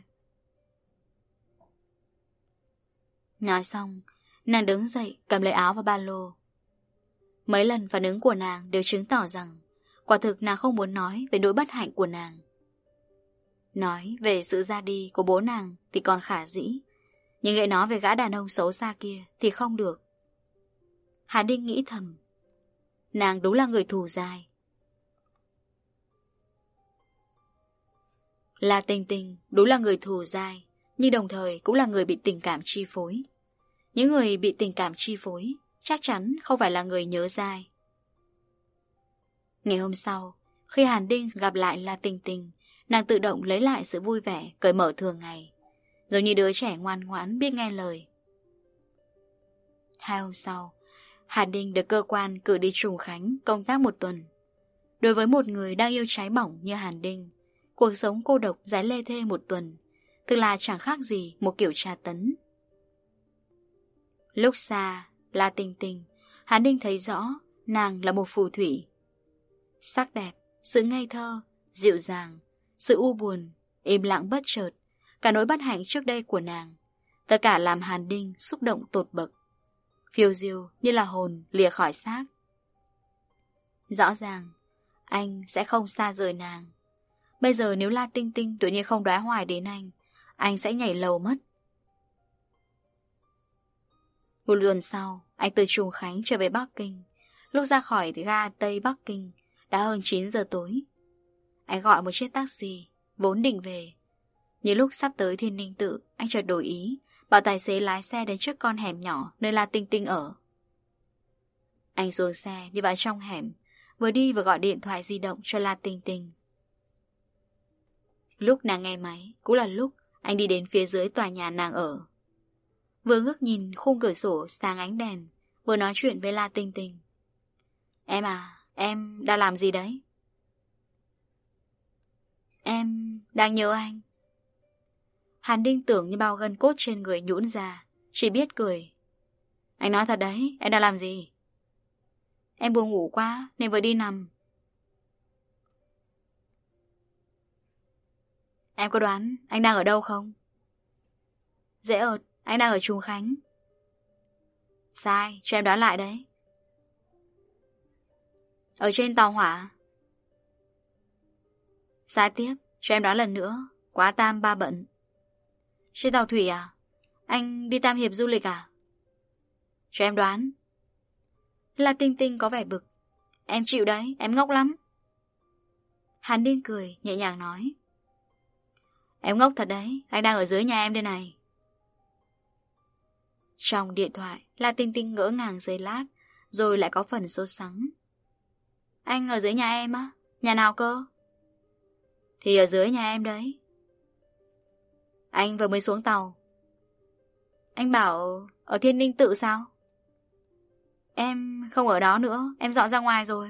Nói xong, nàng đứng dậy cầm lấy áo và ba lô. Mấy lần phản ứng của nàng đều chứng tỏ rằng quả thực nàng không muốn nói về nỗi bất hạnh của nàng. Nói về sự ra đi của bố nàng thì còn khả dĩ, nhưng nghệ nói về gã đàn ông xấu xa kia thì không được. Hàn Đinh nghĩ thầm, nàng đúng là người thù dai. La Tinh Tinh đúng là người thù dai, nhưng đồng thời cũng là người bị tình cảm chi phối. Những người bị tình cảm chi phối chắc chắn không phải là người nhớ dai. Ngày hôm sau, khi Hàn Đinh gặp lại La Tinh Tinh, nàng tự động lấy lại sự vui vẻ, cởi mở thường ngày, giống như đứa trẻ ngoan ngoãn biết nghe lời. Hai hôm sau, Hàn Đinh được cơ quan cử đi Trùng Khánh công tác một tuần. Đối với một người đang yêu cháy bỏng như Hàn Đinh, cuộc sống cô độc giái lê thê một tuần thực là chẳng khác gì một kiểu tra tấn. Lúc xa, La Tinh Tinh, Hàn Đinh thấy rõ nàng là một phù thủy. Sắc đẹp, sự ngây thơ, dịu dàng, sự u buồn, im lặng bất chợt, cả nỗi bất hạnh trước đây của nàng, tất cả làm Hàn Đinh xúc động tột bậc, phiêu diêu như là hồn lìa khỏi xác. Rõ ràng, anh sẽ không xa rời nàng. Bây giờ nếu La Tinh Tinh tự nhiên không đóa hoài đến anh, anh sẽ nhảy lầu mất. Một tuần sau, anh từ Trùng Khánh trở về Bắc Kinh. Lúc ra khỏi ga Tây Bắc Kinh đã hơn chín giờ tối. Anh gọi một chiếc taxi, vốn định về. Nhưng lúc sắp tới Thiên Ninh Tự, anh chợt đổi ý, bảo tài xế lái xe đến trước con hẻm nhỏ nơi La Tinh Tinh ở. Anh xuống xe đi vào trong hẻm, vừa đi vừa gọi điện thoại di động cho La Tinh Tinh. Lúc nàng nghe máy cũng là lúc anh đi đến phía dưới tòa nhà nàng ở. Vừa ngước nhìn khung cửa sổ sáng ánh đèn, vừa nói chuyện với La Tinh Tinh. Em à, em đang làm gì đấy? Đang nhớ anh. Hàn Đinh tưởng như bao gân cốt trên người nhũn ra, chỉ biết cười. Anh nói thật đấy, em đang làm gì? Em buồn ngủ quá nên vừa đi nằm. Em có đoán anh đang ở đâu không? Dễ ợt, anh đang ở Trùng Khánh. Sai, cho em đoán lại đấy. Ở trên tàu hỏa. Sai tiếp, cho em đoán lần nữa. Quá tam ba bận. Trên tàu thủy à? Anh đi Tam Hiệp du lịch à? Cho em đoán. La Tinh Tinh có vẻ bực. Em chịu đấy, em ngốc lắm. Hàn Đinh cười, nhẹ nhàng nói. Em ngốc thật đấy, anh đang ở dưới nhà em đây này. Trong điện thoại, La Tinh Tinh ngỡ ngàng giây lát, rồi lại có phần sốt sắng. Anh ở dưới nhà em á? Nhà nào cơ? Thì ở dưới nhà em đấy. Anh vừa mới xuống tàu. Anh bảo ở Thiên Ninh Tự sao? Em không ở đó nữa, em dọn ra ngoài rồi.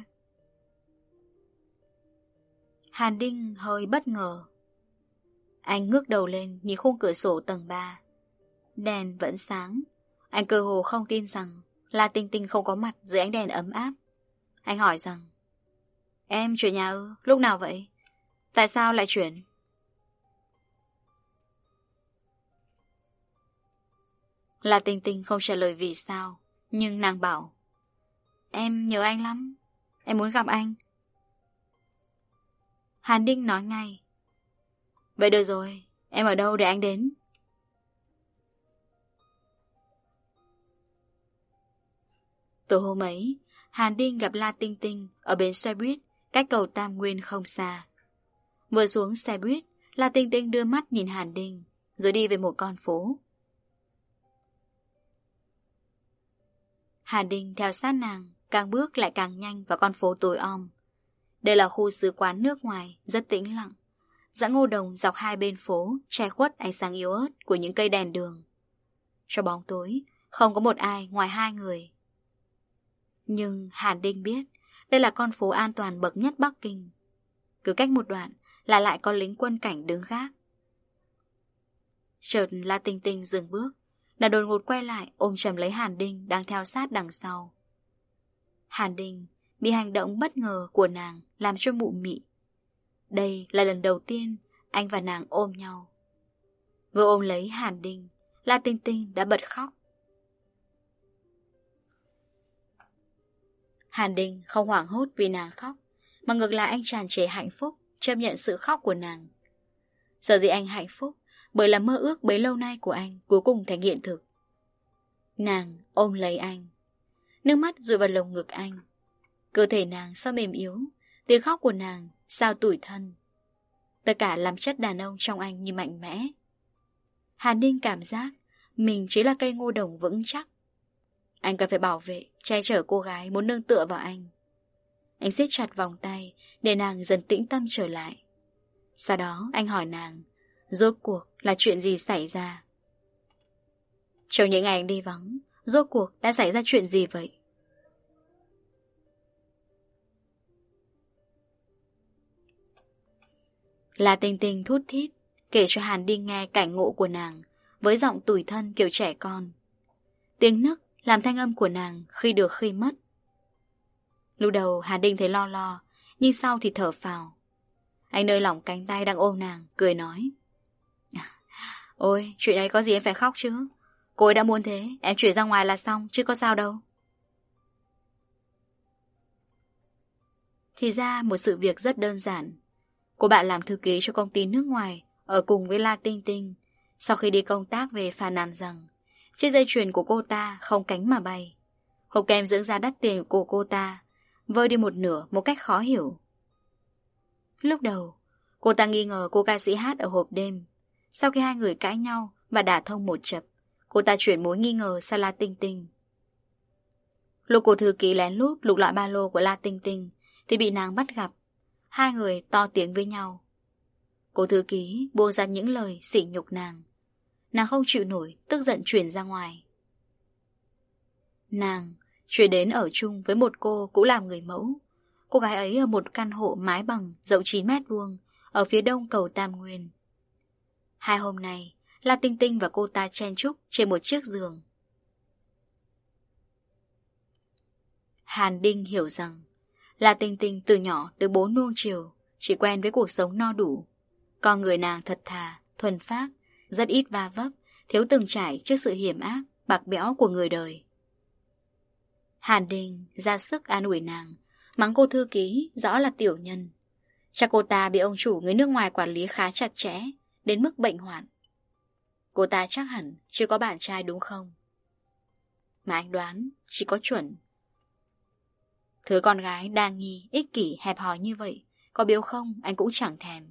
Hàn Đinh hơi bất ngờ. Anh ngước đầu lên nhìn khung cửa sổ tầng ba. Đèn vẫn sáng. Anh cơ hồ không tin rằng La Tinh Tinh không có mặt dưới ánh đèn ấm áp. Anh hỏi rằng, em chuyển nhà ư? Lúc nào vậy? Tại sao lại chuyển? La Tinh Tinh không trả lời vì sao, nhưng nàng bảo, em nhớ anh lắm, em muốn gặp anh. Hàn Đinh nói ngay, vậy được rồi, em ở đâu để anh đến? Tối hôm ấy, Hàn Đinh gặp La Tinh Tinh ở bến xe buýt cách cầu Tam Nguyên không xa. Vừa xuống xe buýt, La Tinh Tinh đưa mắt nhìn Hàn Đinh, rồi đi về một con phố. Hàn Đinh theo sát nàng, càng bước lại càng nhanh vào con phố tối om. Đây là khu xứ quán nước ngoài, rất tĩnh lặng. Dãy ngô đồng dọc hai bên phố che khuất ánh sáng yếu ớt của những cây đèn đường. Trong bóng tối, không có một ai ngoài hai người. Nhưng Hàn Đinh biết đây là con phố an toàn bậc nhất Bắc Kinh. Cứ cách một đoạn là lại có lính quân cảnh đứng gác. Chợt La Tinh Tinh dừng bước, nàng đột ngột quay lại ôm chầm lấy Hàn Đinh đang theo sát đằng sau. Hàn Đinh bị hành động bất ngờ của nàng làm cho mụ mị. Đây là lần đầu tiên anh và nàng ôm nhau. Vừa ôm lấy Hàn Đinh, La Tinh Tinh đã bật khóc. Hàn Đinh không hoảng hốt vì nàng khóc, mà ngược lại anh tràn trề hạnh phúc, chấp nhận sự khóc của nàng. Sở dĩ anh hạnh phúc, bởi là mơ ước bấy lâu nay của anh cuối cùng thành hiện thực. Nàng ôm lấy anh, nước mắt dụi vào lồng ngực anh. Cơ thể nàng sao mềm yếu, tiếng khóc của nàng sao tủi thân. Tất cả làm chất đàn ông trong anh như mạnh mẽ. Hàn Đinh cảm giác mình chỉ là cây ngô đồng vững chắc. Anh cần phải bảo vệ, che chở cô gái muốn nương tựa vào anh. Anh siết chặt vòng tay để nàng dần tĩnh tâm trở lại. Sau đó anh hỏi nàng, rốt cuộc là chuyện gì xảy ra? Trong những ngày anh đi vắng, rốt cuộc đã xảy ra chuyện gì vậy? La Tinh Tinh thút thít kể cho Hàn Đinh nghe cảnh ngộ của nàng với giọng tủi thân kiểu trẻ con. Tiếng nức làm thanh âm của nàng khi được khi mất. Lúc đầu Hàn Đinh thấy lo lo, nhưng sau thì thở phào. Anh nới lỏng cánh tay đang ôm nàng, cười nói, ôi, chuyện ấy có gì em phải khóc chứ? Cô ấy đã muốn thế, em chuyển ra ngoài là xong, chứ có sao đâu. Thì ra một sự việc rất đơn giản. Cô bạn làm thư ký cho công ty nước ngoài, ở cùng với La Tinh Tinh. Sau khi đi công tác về phàn nàn rằng chiếc dây chuyền của cô ta không cánh mà bay. Hộp kem dưỡng da đắt tiền của cô ta vơi đi một nửa một cách khó hiểu. Lúc đầu, cô ta nghi ngờ cô ca sĩ hát ở hộp đêm. Sau khi hai người cãi nhau và đả thông một chập, cô ta chuyển mối nghi ngờ sang La Tinh Tinh. Lúc cô thư ký lén lút lục lọi ba lô của La Tinh Tinh thì bị nàng bắt gặp. Hai người to tiếng với nhau. Cô thư ký buông ra những lời sỉ nhục nàng. Nàng không chịu nổi, tức giận chuyển ra ngoài. Nàng chuyển đến ở chung với một cô cũng làm người mẫu. Cô gái ấy ở một căn hộ mái bằng rộng chín mét vuông ở phía đông cầu Tam Nguyên. Hai hôm nay, La Tinh Tinh và cô ta chen chúc trên một chiếc giường. Hàn Đinh hiểu rằng La Tinh Tinh từ nhỏ được bố nuông chiều, chỉ quen với cuộc sống no đủ. Con người nàng thật thà, thuần phác, rất ít va vấp, thiếu từng trải trước sự hiểm ác, bạc bẽo của người đời. Hàn Đinh ra sức an ủi nàng, mắng cô thư ký rõ là tiểu nhân. Chắc cô ta bị ông chủ người nước ngoài quản lý khá chặt chẽ, đến mức bệnh hoạn. Cô ta chắc hẳn chưa có bạn trai đúng không? Mà anh đoán chỉ có chuẩn. Thứ con gái đa nghi, ích kỷ, hẹp hòi như vậy, có biếu không anh cũng chẳng thèm.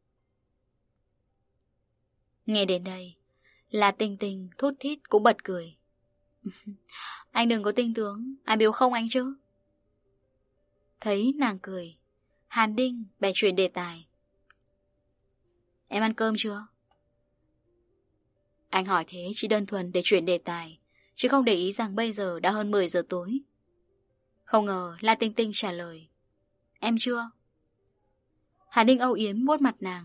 Nghe đến đây, La Tinh Tinh thút thít cũng bật cười. Anh đừng có tinh tướng, ai biếu không anh chứ? Thấy nàng cười, Hàn Đinh bèn chuyển đề tài. Em ăn cơm chưa? Anh hỏi thế chỉ đơn thuần để chuyển đề tài, chứ không để ý rằng bây giờ đã hơn mười giờ tối. Không ngờ La Tinh Tinh trả lời. Em chưa. Hàn Đinh âu yếm vuốt mặt nàng.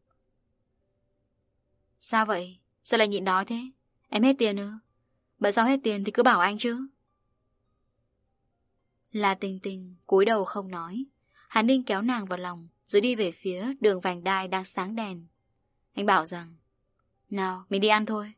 Sao vậy? Sao lại nhịn đói thế? Em hết tiền ư? Bận sao hết tiền thì cứ bảo anh chứ. La Tinh Tinh cúi đầu không nói. Hàn Đinh kéo nàng vào lòng, rồi đi về phía đường vành đai đang sáng đèn. Anh bảo rằng, nào mình đi ăn thôi.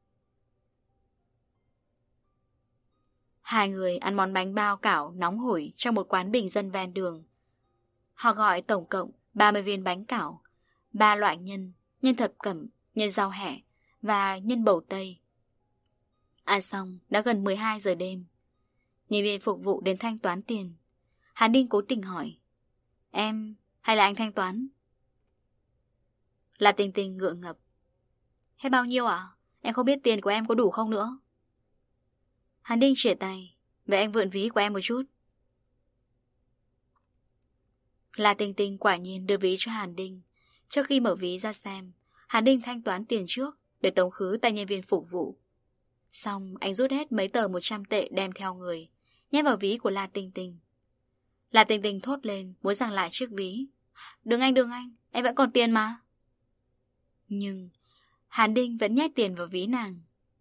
Hai người ăn món bánh bao cảo nóng hổi trong một quán bình dân ven đường. Họ gọi tổng cộng ba mươi viên bánh cảo, ba loại nhân, nhân thập cẩm, nhân rau hẹ và nhân bầu tây. Ăn xong đã gần mười hai giờ đêm. Nhân viên phục vụ đến thanh toán tiền. Hàn Đinh cố tình hỏi, em hay là anh thanh toán? La Tinh Tinh ngượng ngập. Hết bao nhiêu ạ? À? Em không biết tiền của em có đủ không nữa. Hàn Đinh chìa tay. Vậy anh vượn ví của em một chút. La Tinh Tinh quả nhiên đưa ví cho Hàn Đinh. Trước khi mở ví ra xem, Hàn Đinh thanh toán tiền trước để tống khứ tay nhân viên phục vụ. Xong anh rút hết mấy tờ một trăm tệ đem theo người, nhét vào ví của La Tinh Tinh. La Tinh Tinh thốt lên muốn giằng lại chiếc ví. Đừng anh, đừng anh, em vẫn còn tiền mà. Nhưng Hàn Đinh vẫn nhét tiền vào ví nàng.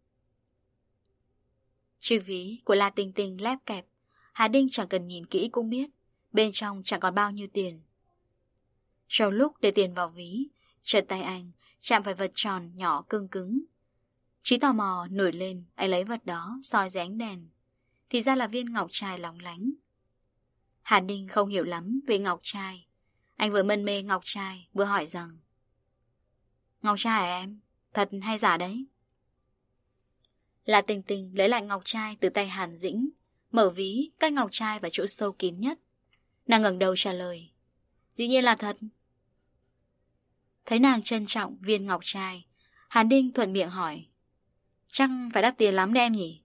Chiếc ví của La Tinh Tinh lép kẹp. Hàn Đinh chẳng cần nhìn kỹ cũng biết bên trong chẳng còn bao nhiêu tiền. Trong lúc để tiền vào ví, chợt tay anh chạm phải vật tròn nhỏ cứng cứng. Trí tò mò nổi lên, anh lấy vật đó soi dưới ánh đèn. Thì ra là viên ngọc trai lóng lánh. Hàn Đinh không hiểu lắm về ngọc trai. Anh vừa mân mê ngọc trai vừa hỏi rằng, ngọc trai à em? Thật hay giả đấy? La Tinh Tinh lấy lại ngọc trai từ tay Hàn Dĩnh, mở ví, cất ngọc trai vào chỗ sâu kín nhất. Nàng ngẩng đầu trả lời, dĩ nhiên là thật. Thấy nàng trân trọng viên ngọc trai, Hàn Đinh thuận miệng hỏi, chắc phải đắt tiền lắm đấy em nhỉ?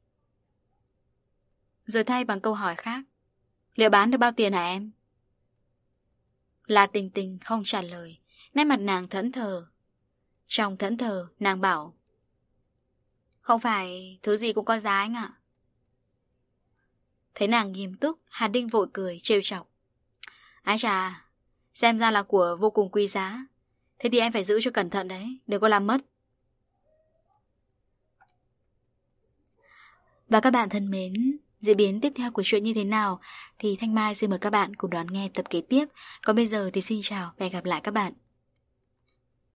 Rồi thay bằng câu hỏi khác, liệu bán được bao tiền hả em? La Tinh Tinh không trả lời, nét mặt nàng thẫn thờ. Trong thẫn thờ, nàng bảo, không phải thứ gì cũng có giá anh ạ. Thấy nàng nghiêm túc, Hàn Đinh vội cười, trêu chọc. Ái chà, xem ra là của vô cùng quý giá. Thế thì em phải giữ cho cẩn thận đấy, đừng có làm mất. Và các bạn thân mến, diễn biến tiếp theo của chuyện như thế nào thì Thanh Mai xin mời các bạn cùng đón nghe tập kế tiếp. Còn bây giờ thì xin chào và hẹn gặp lại các bạn.